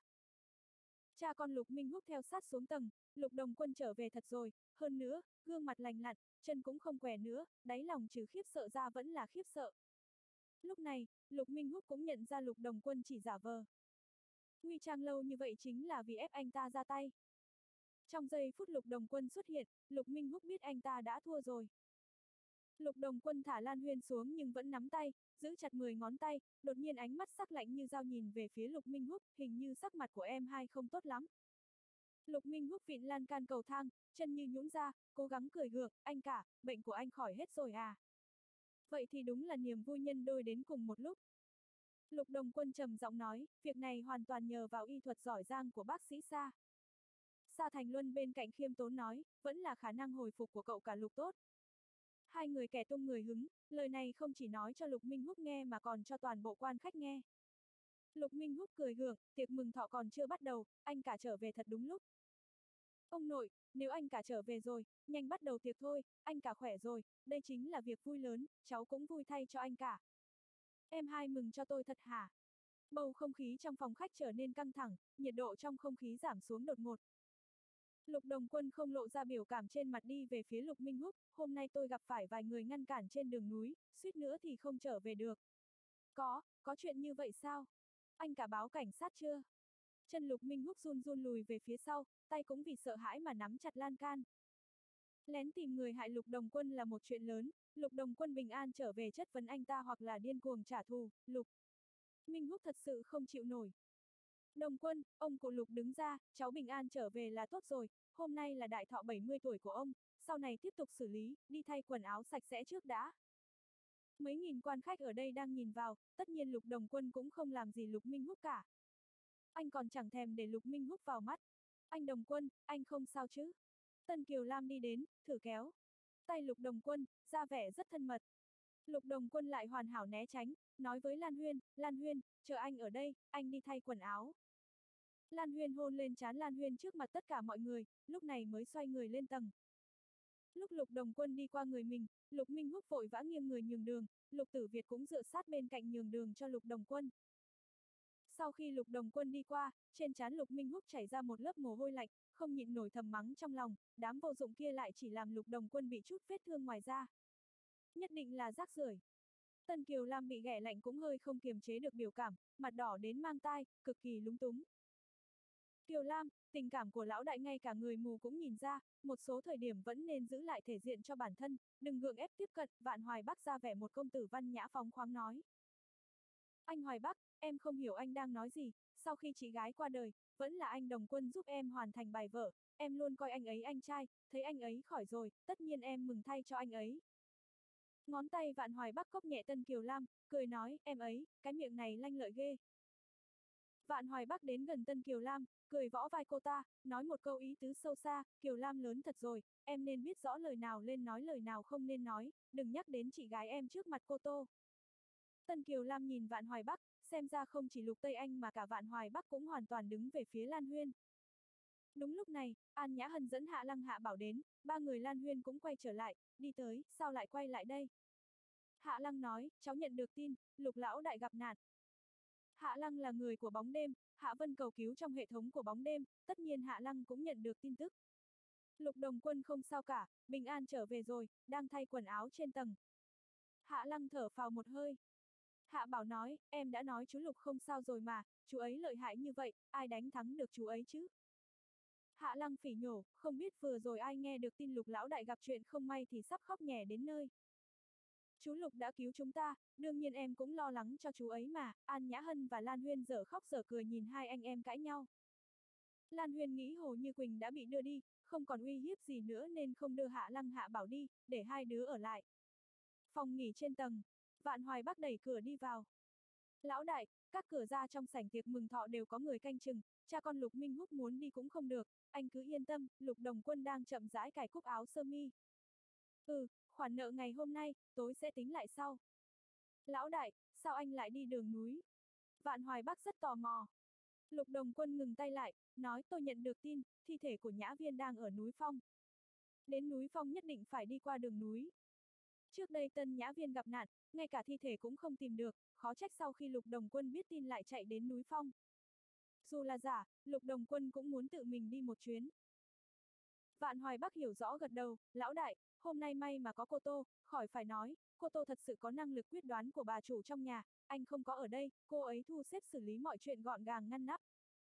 Cha con Lục Minh Húc theo sát xuống tầng, Lục Đồng Quân trở về thật rồi, hơn nữa, gương mặt lành lặn, chân cũng không què nữa, đáy lòng trừ khiếp sợ ra vẫn là khiếp sợ. Lúc này, Lục Minh Húc cũng nhận ra Lục Đồng Quân chỉ giả vờ. Nguy trang lâu như vậy chính là vì ép anh ta ra tay. Trong giây phút Lục Đồng Quân xuất hiện, Lục Minh Húc biết anh ta đã thua rồi. Lục Đồng Quân thả Lan Huyên xuống nhưng vẫn nắm tay, giữ chặt mười ngón tay, đột nhiên ánh mắt sắc lạnh như dao nhìn về phía Lục Minh Húc, hình như sắc mặt của em hai không tốt lắm. Lục Minh Húc vịn lan can cầu thang, chân như nhũn ra, cố gắng cười gượng, anh cả, bệnh của anh khỏi hết rồi à? Vậy thì đúng là niềm vui nhân đôi đến cùng một lúc. Lục Đồng Quân trầm giọng nói, việc này hoàn toàn nhờ vào y thuật giỏi giang của bác sĩ Sa. Sa Thành Luân bên cạnh khiêm tốn nói, vẫn là khả năng hồi phục của cậu cả Lục tốt. Hai người kẻ tung người hứng, lời này không chỉ nói cho Lục Minh Húc nghe mà còn cho toàn bộ quan khách nghe. Lục Minh Húc cười gượng, tiệc mừng thọ còn chưa bắt đầu, anh cả trở về thật đúng lúc. Ông nội, nếu anh cả trở về rồi, nhanh bắt đầu tiệc thôi, anh cả khỏe rồi, đây chính là việc vui lớn, cháu cũng vui thay cho anh cả. Em hai mừng cho tôi thật hả? Bầu không khí trong phòng khách trở nên căng thẳng, nhiệt độ trong không khí giảm xuống đột ngột. Lục Đồng Quân không lộ ra biểu cảm trên mặt đi về phía Lục Minh Húc, hôm nay tôi gặp phải vài người ngăn cản trên đường núi, suýt nữa thì không trở về được. Có, có chuyện như vậy sao? Anh cả báo cảnh sát chưa? Chân Lục Minh Húc run run lùi về phía sau, tay cũng vì sợ hãi mà nắm chặt lan can. Lén tìm người hại Lục Đồng Quân là một chuyện lớn, Lục Đồng Quân bình an trở về chất vấn anh ta hoặc là điên cuồng trả thù, Lục Minh Húc thật sự không chịu nổi. Đồng Quân, ông cụ Lục đứng ra, cháu bình an trở về là tốt rồi, hôm nay là đại thọ bảy mươi tuổi của ông, sau này tiếp tục xử lý, đi thay quần áo sạch sẽ trước đã. Mấy nghìn quan khách ở đây đang nhìn vào, tất nhiên Lục Đồng Quân cũng không làm gì Lục Minh Húc cả. Anh còn chẳng thèm để Lục Minh Húc vào mắt. Anh Đồng Quân, anh không sao chứ? Tân Kiều Lam đi đến, thử kéo tay Lục Đồng Quân, ra vẻ rất thân mật. Lục Đồng Quân lại hoàn hảo né tránh, nói với Lan Huyên, Lan Huyên, chờ anh ở đây, anh đi thay quần áo. Lan Huyên hôn lên trán Lan Huyên trước mặt tất cả mọi người, lúc này mới xoay người lên tầng. Lúc Lục Đồng Quân đi qua người mình, Lục Minh Húc vội vã nghiêng người nhường đường, Lục Tử Việt cũng dựa sát bên cạnh nhường đường cho Lục Đồng Quân. Sau khi Lục Đồng Quân đi qua, trên trán Lục Minh Húc chảy ra một lớp mồ hôi lạnh, không nhịn nổi thầm mắng trong lòng, đám vô dụng kia lại chỉ làm Lục Đồng Quân bị chút vết thương ngoài da. Nhất định là rác rưởi. Tân Kiều Lam bị ghẻ lạnh cũng hơi không kiềm chế được biểu cảm, mặt đỏ đến mang tai, cực kỳ lúng túng. Kiều Lam, tình cảm của lão đại ngay cả người mù cũng nhìn ra, một số thời điểm vẫn nên giữ lại thể diện cho bản thân, đừng gượng ép tiếp cận, Vạn Hoài Bắc ra vẻ một công tử văn nhã phóng khoáng nói. Anh Hoài Bắc, em không hiểu anh đang nói gì, sau khi chị gái qua đời, vẫn là anh Đồng Quân giúp em hoàn thành bài vở, em luôn coi anh ấy anh trai, thấy anh ấy khỏi rồi, tất nhiên em mừng thay cho anh ấy. Ngón tay Vạn Hoài Bắc cốc nhẹ Tân Kiều Lam, cười nói, em ấy, cái miệng này lanh lợi ghê. Vạn Hoài Bắc đến gần Tân Kiều Lam, cười võ vai cô ta, nói một câu ý tứ sâu xa, Kiều Lam lớn thật rồi, em nên biết rõ lời nào lên nói lời nào không nên nói, đừng nhắc đến chị gái em trước mặt cô Tô. Tân Kiều Lam nhìn Vạn Hoài Bắc, xem ra không chỉ Lục Tây Anh mà cả Vạn Hoài Bắc cũng hoàn toàn đứng về phía Lan Huyên. Đúng lúc này, An Nhã Hân dẫn Hạ Lăng Hạ Bảo đến, ba người Lan Huyên cũng quay trở lại, đi tới, sao lại quay lại đây? Hạ Lăng nói, cháu nhận được tin, Lục lão đại gặp nạn. Hạ Lăng là người của bóng đêm, Hạ Vân cầu cứu trong hệ thống của bóng đêm, tất nhiên Hạ Lăng cũng nhận được tin tức. Lục Đồng Quân không sao cả, bình an trở về rồi, đang thay quần áo trên tầng. Hạ Lăng thở phào một hơi. Hạ Bảo nói, em đã nói chú Lục không sao rồi mà, chú ấy lợi hại như vậy, ai đánh thắng được chú ấy chứ? Hạ Lăng phỉ nhổ, không biết vừa rồi ai nghe được tin Lục lão đại gặp chuyện không may thì sắp khóc nhè đến nơi. Chú Lục đã cứu chúng ta, đương nhiên em cũng lo lắng cho chú ấy mà, An Nhã Hân và Lan Huyên dở khóc dở cười nhìn hai anh em cãi nhau. Lan Huyên nghĩ Hồ Như Quỳnh đã bị đưa đi, không còn uy hiếp gì nữa nên không đưa Hạ Lăng Hạ Bảo đi, để hai đứa ở lại. Phòng nghỉ trên tầng, Vạn Hoài Bắc đẩy cửa đi vào. Lão đại, các cửa ra trong sảnh tiệc mừng thọ đều có người canh chừng, cha con Lục Minh Húc muốn đi cũng không được, anh cứ yên tâm, Lục Đồng Quân đang chậm rãi cài cúc áo sơ mi. Ừ, khoản nợ ngày hôm nay, tối sẽ tính lại sau. Lão đại, sao anh lại đi đường núi? Vạn Hoài Bắc rất tò mò. Lục Đồng Quân ngừng tay lại, nói tôi nhận được tin, thi thể của Nhã Viên đang ở núi Phong. Đến núi Phong nhất định phải đi qua đường núi. Trước đây Tân Nhã Viên gặp nạn, ngay cả thi thể cũng không tìm được, khó trách sau khi Lục Đồng Quân biết tin lại chạy đến núi Phong. Dù là giả, Lục Đồng Quân cũng muốn tự mình đi một chuyến. Vạn Hoài Bắc hiểu rõ gật đầu, lão đại, hôm nay may mà có cô Tô, khỏi phải nói, cô Tô thật sự có năng lực quyết đoán của bà chủ trong nhà, anh không có ở đây, cô ấy thu xếp xử lý mọi chuyện gọn gàng ngăn nắp.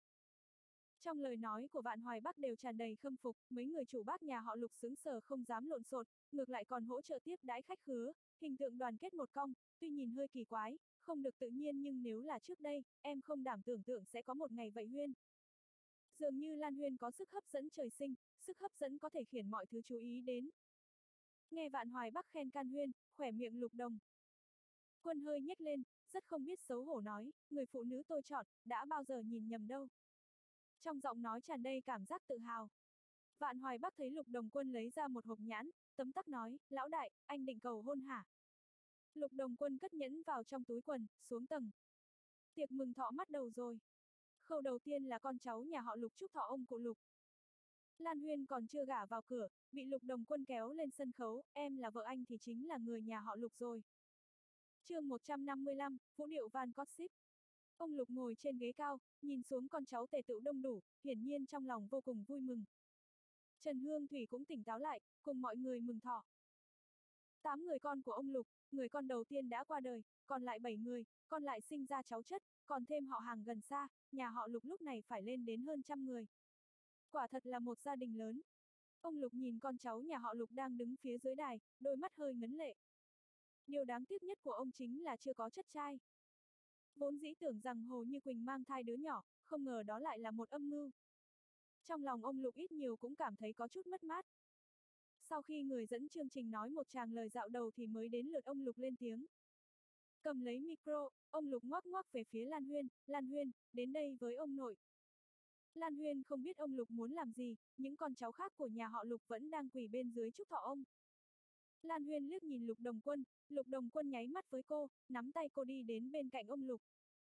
Trong lời nói của Vạn Hoài Bắc đều tràn đầy khâm phục, mấy người chủ bác nhà họ Lục sững sờ không dám lộn xộn, ngược lại còn hỗ trợ tiếp đãi khách khứa, hình tượng đoàn kết một cong, tuy nhìn hơi kỳ quái, không được tự nhiên nhưng nếu là trước đây, em không đảm tưởng tượng sẽ có một ngày vậy Huyên. Dường như Lan Huyên có sức hấp dẫn trời sinh, sức hấp dẫn có thể khiến mọi thứ chú ý đến. Nghe Vạn Hoài Bắc khen can Huyên, khỏe miệng Lục Đồng Quân hơi nhếch lên, rất không biết xấu hổ nói, người phụ nữ tôi chọn, đã bao giờ nhìn nhầm đâu. Trong giọng nói tràn đầy cảm giác tự hào. Vạn Hoài Bắc thấy Lục Đồng Quân lấy ra một hộp nhãn, tấm tắc nói, lão đại, anh định cầu hôn hả? Lục Đồng Quân cất nhẫn vào trong túi quần, xuống tầng. Tiệc mừng thọ bắt đầu rồi. Khâu đầu tiên là con cháu nhà họ Lục chúc thọ ông cụ Lục. Lan Huyên còn chưa gả vào cửa, bị Lục Đồng Quân kéo lên sân khấu, em là vợ anh thì chính là người nhà họ Lục rồi. Chương một trăm năm mươi lăm, Vũ điệu Van Gossip. Ông Lục ngồi trên ghế cao, nhìn xuống con cháu tề tựu đông đủ, hiển nhiên trong lòng vô cùng vui mừng. Trần Hương Thủy cũng tỉnh táo lại, cùng mọi người mừng thọ. Tám người con của ông Lục, người con đầu tiên đã qua đời, còn lại bảy người, còn lại sinh ra cháu chất, còn thêm họ hàng gần xa, nhà họ Lục lúc này phải lên đến hơn trăm người. Quả thật là một gia đình lớn. Ông Lục nhìn con cháu nhà họ Lục đang đứng phía dưới đài, đôi mắt hơi ngấn lệ. Điều đáng tiếc nhất của ông chính là chưa có chất trai. Vốn dĩ tưởng rằng Hồ Như Quỳnh mang thai đứa nhỏ, không ngờ đó lại là một âm mưu. Trong lòng ông Lục ít nhiều cũng cảm thấy có chút mất mát. Sau khi người dẫn chương trình nói một tràng lời dạo đầu thì mới đến lượt ông Lục lên tiếng. Cầm lấy micro, ông Lục ngoắc ngoắc về phía Lan Huyên, Lan Huyên, đến đây với ông nội. Lan Huyên không biết ông Lục muốn làm gì, những con cháu khác của nhà họ Lục vẫn đang quỳ bên dưới chúc thọ ông. Lan Huyên liếc nhìn Lục Đồng Quân, Lục Đồng Quân nháy mắt với cô, nắm tay cô đi đến bên cạnh ông Lục.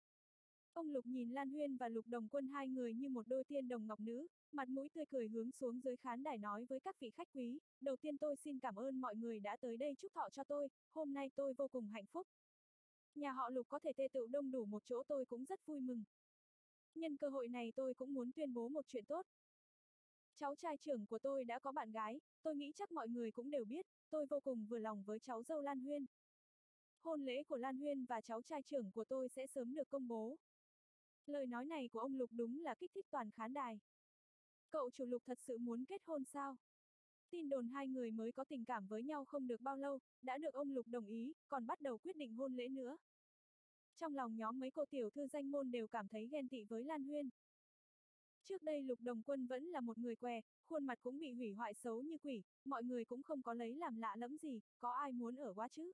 Ông Lục nhìn Lan Huyên và Lục Đồng Quân hai người như một đôi tiên đồng ngọc nữ, mặt mũi tươi cười hướng xuống dưới khán đài nói với các vị khách quý, đầu tiên tôi xin cảm ơn mọi người đã tới đây chúc thọ cho tôi, hôm nay tôi vô cùng hạnh phúc. Nhà họ Lục có thể tề tựu đông đủ một chỗ tôi cũng rất vui mừng. Nhân cơ hội này tôi cũng muốn tuyên bố một chuyện tốt. Cháu trai trưởng của tôi đã có bạn gái, tôi nghĩ chắc mọi người cũng đều biết, tôi vô cùng vừa lòng với cháu dâu Lan Huyên. Hôn lễ của Lan Huyên và cháu trai trưởng của tôi sẽ sớm được công bố. Lời nói này của ông Lục đúng là kích thích toàn khán đài. Cậu chủ Lục thật sự muốn kết hôn sao? Tin đồn hai người mới có tình cảm với nhau không được bao lâu, đã được ông Lục đồng ý, còn bắt đầu quyết định hôn lễ nữa. Trong lòng nhóm mấy cô tiểu thư danh môn đều cảm thấy ghen tị với Lan Huyên. Trước đây Lục Đồng Quân vẫn là một người què, khuôn mặt cũng bị hủy hoại xấu như quỷ, mọi người cũng không có lấy làm lạ lẫm gì, có ai muốn ở quá chứ?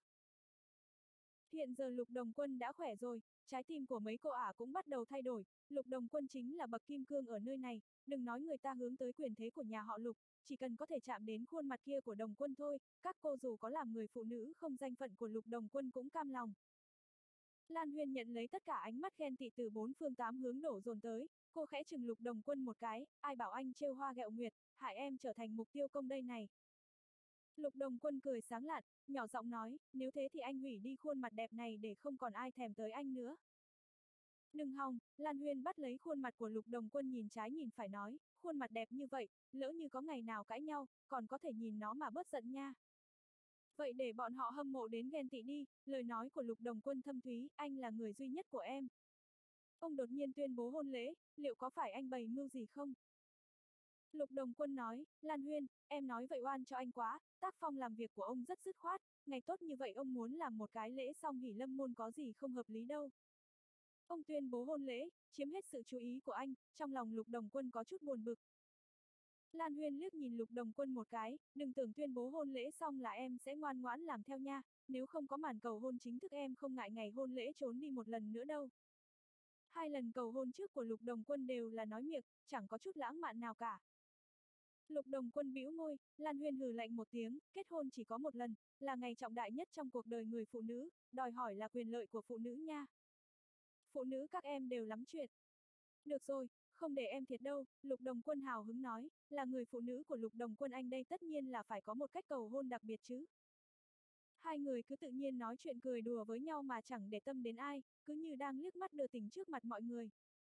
Hiện giờ Lục Đồng Quân đã khỏe rồi, trái tim của mấy cô ả cũng bắt đầu thay đổi, Lục Đồng Quân chính là bậc kim cương ở nơi này, đừng nói người ta hướng tới quyền thế của nhà họ Lục, chỉ cần có thể chạm đến khuôn mặt kia của Đồng Quân thôi, các cô dù có làm người phụ nữ không danh phận của Lục Đồng Quân cũng cam lòng. Lan Huyên nhận lấy tất cả ánh mắt ghen tị từ bốn phương tám hướng đổ dồn tới, cô khẽ chừng Lục Đồng Quân một cái, ai bảo anh trêu hoa ghẹo nguyệt, hại em trở thành mục tiêu công đây này. Lục Đồng Quân cười sáng lạn, nhỏ giọng nói, nếu thế thì anh hủy đi khuôn mặt đẹp này để không còn ai thèm tới anh nữa. Đừng hòng, Lan Huyên bắt lấy khuôn mặt của Lục Đồng Quân nhìn trái nhìn phải nói, khuôn mặt đẹp như vậy, lỡ như có ngày nào cãi nhau, còn có thể nhìn nó mà bớt giận nha. Vậy để bọn họ hâm mộ đến ghen tị đi, lời nói của Lục Đồng Quân thâm thúy, anh là người duy nhất của em. Ông đột nhiên tuyên bố hôn lễ, liệu có phải anh bày mưu gì không? Lục Đồng Quân nói, Lan Huyên, em nói vậy oan cho anh quá, tác phong làm việc của ông rất dứt khoát, ngày tốt như vậy ông muốn làm một cái lễ xong hỉ lâm môn có gì không hợp lý đâu. Ông tuyên bố hôn lễ, chiếm hết sự chú ý của anh, trong lòng Lục Đồng Quân có chút buồn bực. Lan Huyên liếc nhìn Lục Đồng Quân một cái, đừng tưởng tuyên bố hôn lễ xong là em sẽ ngoan ngoãn làm theo nha, nếu không có màn cầu hôn chính thức em không ngại ngày hôn lễ trốn đi một lần nữa đâu. Hai lần cầu hôn trước của Lục Đồng Quân đều là nói miệng, chẳng có chút lãng mạn nào cả. Lục Đồng Quân bĩu môi, Lan Huyên hừ lạnh một tiếng, kết hôn chỉ có một lần, là ngày trọng đại nhất trong cuộc đời người phụ nữ, đòi hỏi là quyền lợi của phụ nữ nha. Phụ nữ các em đều lắm chuyện. Được rồi, không để em thiệt đâu, Lục Đồng Quân hào hứng nói, là người phụ nữ của Lục Đồng Quân anh đây tất nhiên là phải có một cách cầu hôn đặc biệt chứ. Hai người cứ tự nhiên nói chuyện cười đùa với nhau mà chẳng để tâm đến ai, cứ như đang liếc mắt đưa tình trước mặt mọi người.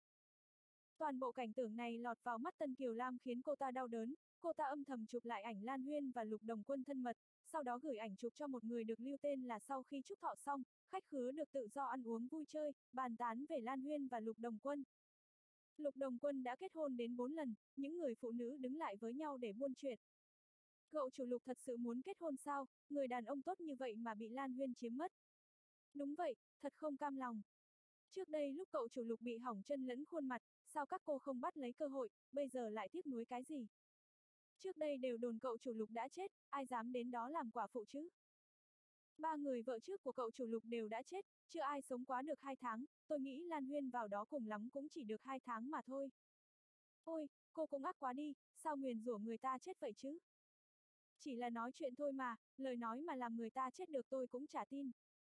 Toàn bộ cảnh tượng này lọt vào mắt Tân Kiều Lam khiến cô ta đau đớn, cô ta âm thầm chụp lại ảnh Lan Huyên và Lục Đồng Quân thân mật, sau đó gửi ảnh chụp cho một người được lưu tên là sau khi chúc thọ xong, khách khứa được tự do ăn uống vui chơi, bàn tán về Lan Huyên và Lục Đồng Quân. Lục Đồng Quân đã kết hôn đến bốn lần, những người phụ nữ đứng lại với nhau để buôn chuyện. Cậu chủ Lục thật sự muốn kết hôn sao, người đàn ông tốt như vậy mà bị Lan Huyên chiếm mất. Đúng vậy, thật không cam lòng. Trước đây lúc cậu chủ Lục bị hỏng chân lẫn khuôn mặt, sao các cô không bắt lấy cơ hội, bây giờ lại tiếc nuối cái gì? Trước đây đều đồn cậu chủ Lục đã chết, ai dám đến đó làm quả phụ chứ? Ba người vợ trước của cậu chủ Lục đều đã chết, chưa ai sống quá được hai tháng, tôi nghĩ Lan Huyên vào đó cùng lắm cũng chỉ được hai tháng mà thôi. Ôi, cô cũng ác quá đi, sao nguyền rủa người ta chết vậy chứ? Chỉ là nói chuyện thôi mà, lời nói mà làm người ta chết được tôi cũng chả tin.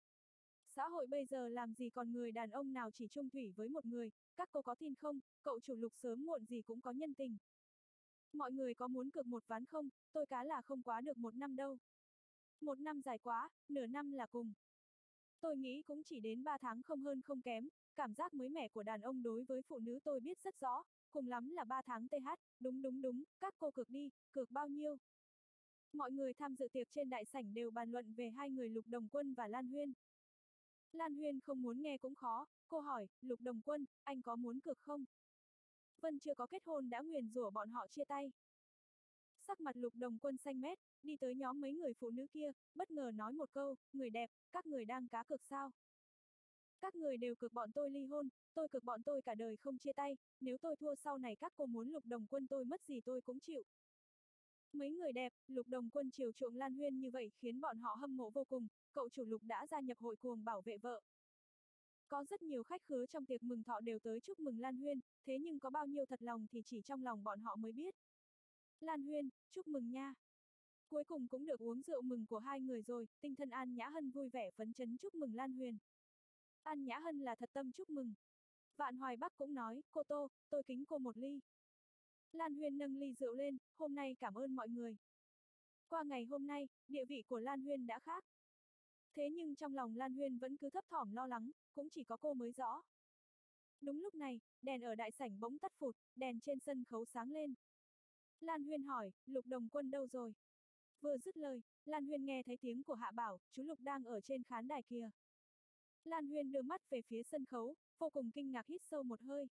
Xã hội bây giờ làm gì còn người đàn ông nào chỉ chung thủy với một người, các cô có tin không, cậu chủ Lục sớm muộn gì cũng có nhân tình. Mọi người có muốn cược một ván không, tôi cá là không quá được một năm đâu. Một năm dài quá, nửa năm là cùng. Tôi nghĩ cũng chỉ đến ba tháng không hơn không kém, cảm giác mới mẻ của đàn ông đối với phụ nữ tôi biết rất rõ, cùng lắm là ba tháng th, đúng đúng đúng, các cô cược đi, cược bao nhiêu? Mọi người tham dự tiệc trên đại sảnh đều bàn luận về hai người Lục Đồng Quân và Lan Huyên. Lan Huyên không muốn nghe cũng khó, cô hỏi, Lục Đồng Quân, anh có muốn cược không? Vân chưa có kết hôn đã nguyền rủa bọn họ chia tay. Sắc mặt Lục Đồng Quân xanh mét, đi tới nhóm mấy người phụ nữ kia, bất ngờ nói một câu, người đẹp, các người đang cá cược sao? Các người đều cược bọn tôi ly hôn, tôi cược bọn tôi cả đời không chia tay, nếu tôi thua sau này các cô muốn Lục Đồng Quân tôi mất gì tôi cũng chịu. Mấy người đẹp, Lục Đồng Quân chiều chuộng Lan Huyên như vậy khiến bọn họ hâm mộ vô cùng, cậu chủ Lục đã gia nhập hội cuồng bảo vệ vợ. Có rất nhiều khách khứa trong tiệc mừng thọ đều tới chúc mừng Lan Huyên, thế nhưng có bao nhiêu thật lòng thì chỉ trong lòng bọn họ mới biết. Lan Huyên, chúc mừng nha. Cuối cùng cũng được uống rượu mừng của hai người rồi, tinh thần An Nhã Hân vui vẻ phấn chấn chúc mừng Lan Huyên. An Nhã Hân là thật tâm chúc mừng. Vạn Hoài Bắc cũng nói, cô Tô, tôi kính cô một ly. Lan Huyên nâng ly rượu lên, hôm nay cảm ơn mọi người. Qua ngày hôm nay, địa vị của Lan Huyên đã khác. Thế nhưng trong lòng Lan Huyên vẫn cứ thấp thỏm lo lắng, cũng chỉ có cô mới rõ. Đúng lúc này, đèn ở đại sảnh bỗng tắt phụt, đèn trên sân khấu sáng lên. Lan Huyên hỏi, Lục Đồng Quân đâu rồi? Vừa dứt lời, Lan Huyên nghe thấy tiếng của Hạ Bảo, chú Lục đang ở trên khán đài kia. Lan Huyên đưa mắt về phía sân khấu, vô cùng kinh ngạc hít sâu một hơi.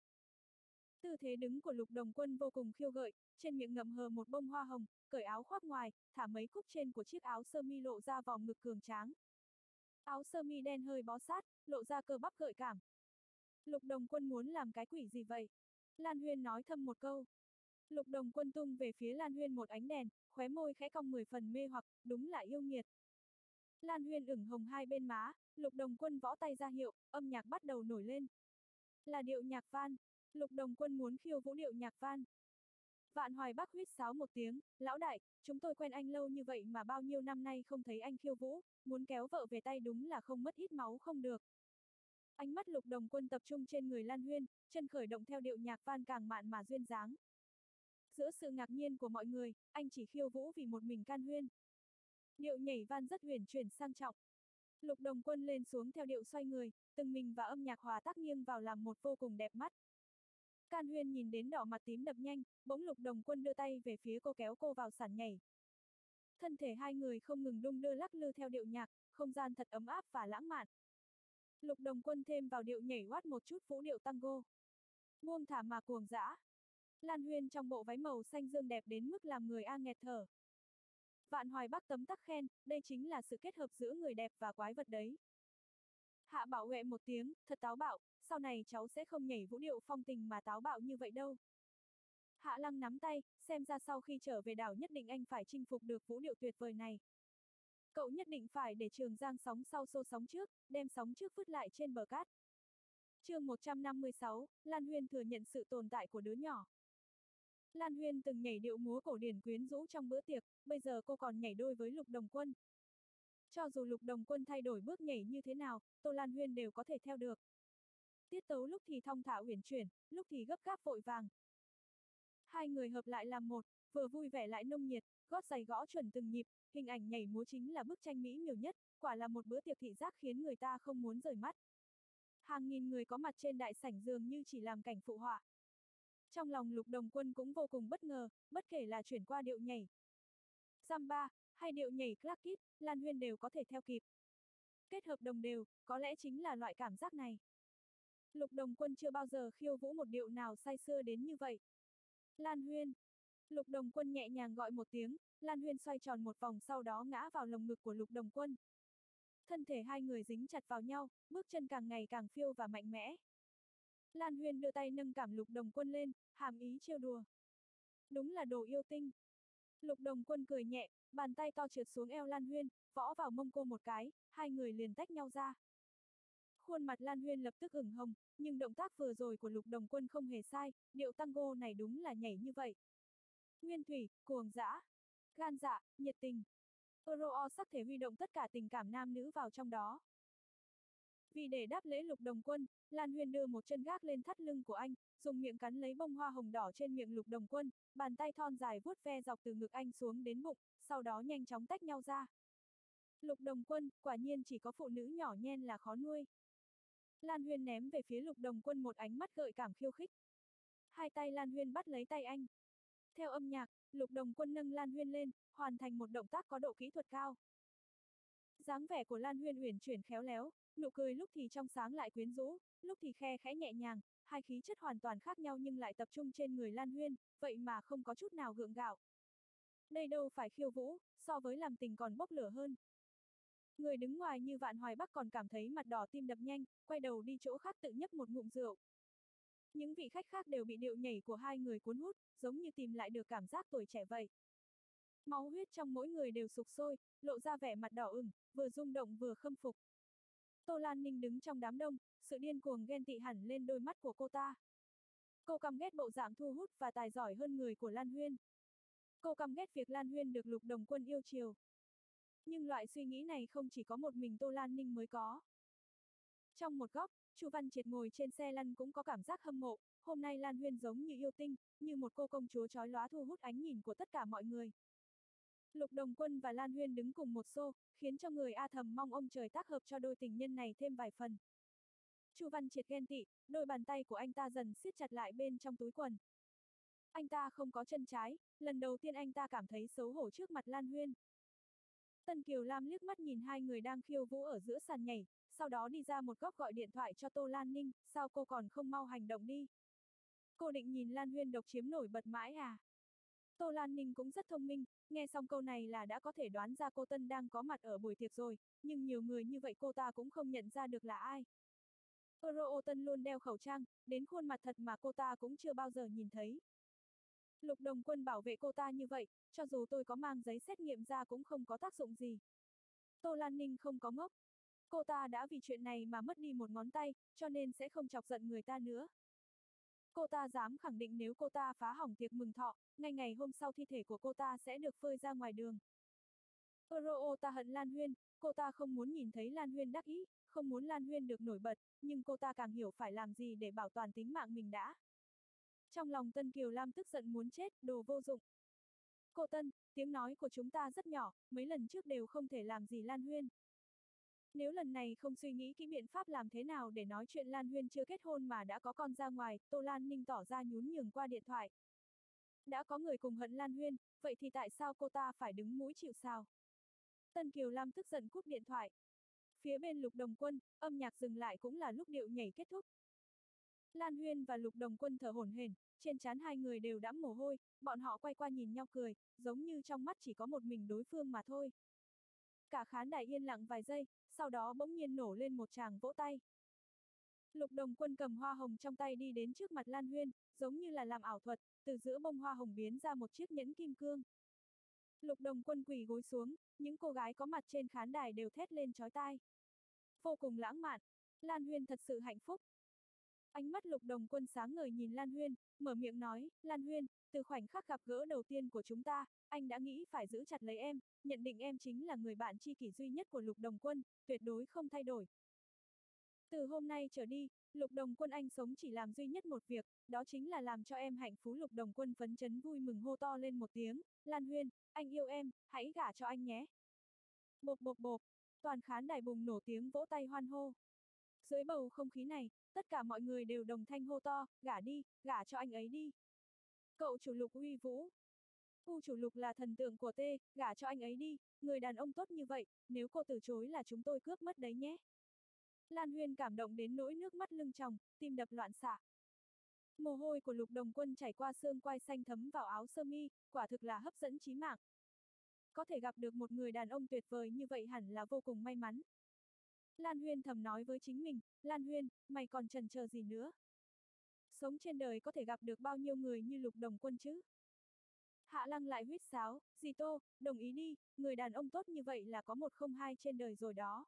Tư thế đứng của Lục Đồng Quân vô cùng khiêu gợi, trên miệng ngậm hờ một bông hoa hồng, cởi áo khoác ngoài, thả mấy cúc trên của chiếc áo sơ mi lộ ra vòng ngực cường tráng. Áo sơ mi đen hơi bó sát, lộ ra cơ bắp gợi cảm. Lục Đồng Quân muốn làm cái quỷ gì vậy? Lan Huyên nói thầm một câu. Lục Đồng Quân tung về phía Lan Huyên một ánh đèn, khóe môi khẽ cong mười phần mê hoặc, đúng là yêu nghiệt. Lan Huyên ửng hồng hai bên má, Lục Đồng Quân võ tay ra hiệu, âm nhạc bắt đầu nổi lên. Là điệu nhạc van, Lục Đồng Quân muốn khiêu vũ điệu nhạc van. Vạn Hoài Bắc huýt sáo một tiếng, lão đại, chúng tôi quen anh lâu như vậy mà bao nhiêu năm nay không thấy anh khiêu vũ, muốn kéo vợ về tay đúng là không mất ít máu không được. Ánh mắt Lục Đồng Quân tập trung trên người Lan Huyên, chân khởi động theo điệu nhạc van càng mạn mà duyên dáng. Giữa sự ngạc nhiên của mọi người, anh chỉ khiêu vũ vì một mình Can Huyên. Điệu nhảy van rất huyền chuyển sang trọng. Lục Đồng Quân lên xuống theo điệu xoay người, từng mình và âm nhạc hòa tác nghiêng vào làm một vô cùng đẹp mắt. Can Huyên nhìn đến đỏ mặt tím đập nhanh, bỗng Lục Đồng Quân đưa tay về phía cô kéo cô vào sàn nhảy. Thân thể hai người không ngừng đung đưa lắc lư theo điệu nhạc, không gian thật ấm áp và lãng mạn. Lục Đồng Quân thêm vào điệu nhảy oát một chút vũ điệu tango. Buông thả mà cuồng dã. Lan Huyên trong bộ váy màu xanh dương đẹp đến mức làm người a nghẹt thở. Vạn Hoài Bắc tấm tắc khen, đây chính là sự kết hợp giữa người đẹp và quái vật đấy. Hạ Bảo huệ một tiếng, thật táo bạo, sau này cháu sẽ không nhảy vũ điệu phong tình mà táo bạo như vậy đâu. Hạ Lăng nắm tay, xem ra sau khi trở về đảo nhất định anh phải chinh phục được vũ điệu tuyệt vời này. Cậu nhất định phải để Trường Giang sóng sau xô sóng trước, đem sóng trước vứt lại trên bờ cát. Chương một trăm năm mươi sáu, Lan Huyên thừa nhận sự tồn tại của đứa nhỏ. Lan Huyên từng nhảy điệu múa cổ điển quyến rũ trong bữa tiệc, bây giờ cô còn nhảy đôi với Lục Đồng Quân. Cho dù Lục Đồng Quân thay đổi bước nhảy như thế nào, Tô Lan Huyên đều có thể theo được. Tiết tấu lúc thì thong thả uyển chuyển, lúc thì gấp gáp vội vàng. Hai người hợp lại làm một, vừa vui vẻ lại nông nhiệt, gót giày gõ chuẩn từng nhịp, hình ảnh nhảy múa chính là bức tranh mỹ miều nhất, quả là một bữa tiệc thị giác khiến người ta không muốn rời mắt. Hàng nghìn người có mặt trên đại sảnh dường như chỉ làm cảnh phụ họa. Trong lòng Lục Đồng Quân cũng vô cùng bất ngờ, bất kể là chuyển qua điệu nhảy Samba, hay điệu nhảy Clark Kid, Lan Huyên đều có thể theo kịp. Kết hợp đồng đều, có lẽ chính là loại cảm giác này. Lục Đồng Quân chưa bao giờ khiêu vũ một điệu nào say sưa đến như vậy. Lan Huyên. Lục Đồng Quân nhẹ nhàng gọi một tiếng, Lan Huyên xoay tròn một vòng sau đó ngã vào lồng ngực của Lục Đồng Quân. Thân thể hai người dính chặt vào nhau, bước chân càng ngày càng phiêu và mạnh mẽ. Lan Huyên đưa tay nâng cảm Lục Đồng Quân lên, hàm ý trêu đùa. Đúng là đồ yêu tinh. Lục Đồng Quân cười nhẹ, bàn tay to trượt xuống eo Lan Huyên, võ vào mông cô một cái, hai người liền tách nhau ra. Khuôn mặt Lan Huyên lập tức ửng hồng, nhưng động tác vừa rồi của Lục Đồng Quân không hề sai, điệu tango này đúng là nhảy như vậy. Nguyên thủy, cuồng dã, gan dạ, nhiệt tình. Euro sắc thể huy động tất cả tình cảm nam nữ vào trong đó. Vì để đáp lễ Lục Đồng Quân, Lan Huyên đưa một chân gác lên thắt lưng của anh, dùng miệng cắn lấy bông hoa hồng đỏ trên miệng Lục Đồng Quân, bàn tay thon dài vuốt ve dọc từ ngực anh xuống đến bụng, sau đó nhanh chóng tách nhau ra. Lục Đồng Quân, quả nhiên chỉ có phụ nữ nhỏ nhen là khó nuôi. Lan Huyên ném về phía Lục Đồng Quân một ánh mắt gợi cảm khiêu khích. Hai tay Lan Huyên bắt lấy tay anh. Theo âm nhạc, Lục Đồng Quân nâng Lan Huyên lên, hoàn thành một động tác có độ kỹ thuật cao. Dáng vẻ của Lan Huyên uyển chuyển khéo léo, nụ cười lúc thì trong sáng lại quyến rũ, lúc thì khe khẽ nhẹ nhàng, hai khí chất hoàn toàn khác nhau nhưng lại tập trung trên người Lan Huyên, vậy mà không có chút nào gượng gạo. Đây đâu phải khiêu vũ, so với làm tình còn bốc lửa hơn. Người đứng ngoài như Vạn Hoài Bắc còn cảm thấy mặt đỏ tim đập nhanh, quay đầu đi chỗ khác tự nhấp một ngụm rượu. Những vị khách khác đều bị điệu nhảy của hai người cuốn hút, giống như tìm lại được cảm giác tuổi trẻ vậy. Máu huyết trong mỗi người đều sục sôi, lộ ra vẻ mặt đỏ ửng, vừa rung động vừa khâm phục. Tô Lan Ninh đứng trong đám đông, sự điên cuồng ghen tị hẳn lên đôi mắt của cô ta. Cô căm ghét bộ dạng thu hút và tài giỏi hơn người của Lan Huyên. Cô căm ghét việc Lan Huyên được Lục Đồng Quân yêu chiều. Nhưng loại suy nghĩ này không chỉ có một mình Tô Lan Ninh mới có. Trong một góc, Chu Văn Triệt ngồi trên xe lăn cũng có cảm giác hâm mộ, hôm nay Lan Huyên giống như yêu tinh, như một cô công chúa chói lóa thu hút ánh nhìn của tất cả mọi người. Lục Đồng Quân và Lan Huyên đứng cùng một xô, khiến cho người A thầm mong ông trời tác hợp cho đôi tình nhân này thêm vài phần. Chu Văn Triệt ghen tị, đôi bàn tay của anh ta dần siết chặt lại bên trong túi quần. Anh ta không có chân trái, lần đầu tiên anh ta cảm thấy xấu hổ trước mặt Lan Huyên. Tân Kiều Lam liếc mắt nhìn hai người đang khiêu vũ ở giữa sàn nhảy, sau đó đi ra một góc gọi điện thoại cho Tô Lan Ninh, sao cô còn không mau hành động đi? Cô định nhìn Lan Huyên độc chiếm nổi bật mãi à? Tô Lan Ninh cũng rất thông minh, nghe xong câu này là đã có thể đoán ra cô Tân đang có mặt ở buổi tiệc rồi, nhưng nhiều người như vậy cô ta cũng không nhận ra được là ai. Euro Tân luôn đeo khẩu trang, đến khuôn mặt thật mà cô ta cũng chưa bao giờ nhìn thấy. Lục Đồng Quân bảo vệ cô ta như vậy, cho dù tôi có mang giấy xét nghiệm ra cũng không có tác dụng gì. Tô Lan Ninh không có ngốc. Cô ta đã vì chuyện này mà mất đi một ngón tay, cho nên sẽ không chọc giận người ta nữa. Cô ta dám khẳng định nếu cô ta phá hỏng tiệc mừng thọ, ngay ngày hôm sau thi thể của cô ta sẽ được phơi ra ngoài đường. Euro ta hận Lan Huyên, cô ta không muốn nhìn thấy Lan Huyên đắc ý, không muốn Lan Huyên được nổi bật, nhưng cô ta càng hiểu phải làm gì để bảo toàn tính mạng mình đã. Trong lòng Tân Kiều Lam tức giận muốn chết, đồ vô dụng. Cô Tân, tiếng nói của chúng ta rất nhỏ, mấy lần trước đều không thể làm gì Lan Huyên. Nếu lần này không suy nghĩ kỹ biện pháp làm thế nào để nói chuyện Lan Huyên chưa kết hôn mà đã có con ra ngoài, Tô Lan Ninh tỏ ra nhún nhường qua điện thoại. Đã có người cùng hận Lan Huyên, vậy thì tại sao cô ta phải đứng mũi chịu sào? Tân Kiều Lam tức giận cúp điện thoại. Phía bên Lục Đồng Quân, âm nhạc dừng lại cũng là lúc điệu nhảy kết thúc. Lan Huyên và Lục Đồng Quân thở hổn hển, trên trán hai người đều đẫm mồ hôi, bọn họ quay qua nhìn nhau cười, giống như trong mắt chỉ có một mình đối phương mà thôi. Cả khán đài yên lặng vài giây, sau đó bỗng nhiên nổ lên một tràng vỗ tay. Lục Đồng Quân cầm hoa hồng trong tay đi đến trước mặt Lan Huyên, giống như là làm ảo thuật, từ giữa bông hoa hồng biến ra một chiếc nhẫn kim cương. Lục Đồng Quân quỳ gối xuống, những cô gái có mặt trên khán đài đều thét lên chói tai. Vô cùng lãng mạn, Lan Huyên thật sự hạnh phúc. Ánh mắt Lục Đồng Quân sáng ngời nhìn Lan Huyên, mở miệng nói, Lan Huyên, từ khoảnh khắc gặp gỡ đầu tiên của chúng ta, anh đã nghĩ phải giữ chặt lấy em, nhận định em chính là người bạn tri kỷ duy nhất của Lục Đồng Quân, tuyệt đối không thay đổi. Từ hôm nay trở đi, Lục Đồng Quân anh sống chỉ làm duy nhất một việc, đó chính là làm cho em hạnh phúc. Lục Đồng Quân phấn chấn vui mừng hô to lên một tiếng, Lan Huyên, anh yêu em, hãy gả cho anh nhé. Bộp bộp bộp, toàn khán đài bùng nổ tiếng vỗ tay hoan hô. Dưới bầu không khí này, tất cả mọi người đều đồng thanh hô to, gả đi, gả cho anh ấy đi. Cậu chủ Lục uy vũ. U chủ Lục là thần tượng của T, gả cho anh ấy đi, người đàn ông tốt như vậy, nếu cô từ chối là chúng tôi cướp mất đấy nhé. Lan Huyên cảm động đến nỗi nước mắt lưng tròng, tim đập loạn xạ. Mồ hôi của Lục Đồng Quân chảy qua xương quai xanh thấm vào áo sơ mi, quả thực là hấp dẫn chí mạng. Có thể gặp được một người đàn ông tuyệt vời như vậy hẳn là vô cùng may mắn. Lan Huyên thầm nói với chính mình, Lan Huyên, mày còn chần chờ gì nữa? Sống trên đời có thể gặp được bao nhiêu người như Lục Đồng Quân chứ? Hạ Lăng lại huýt sáo, dì Tô, đồng ý đi, người đàn ông tốt như vậy là có một không hai trên đời rồi đó.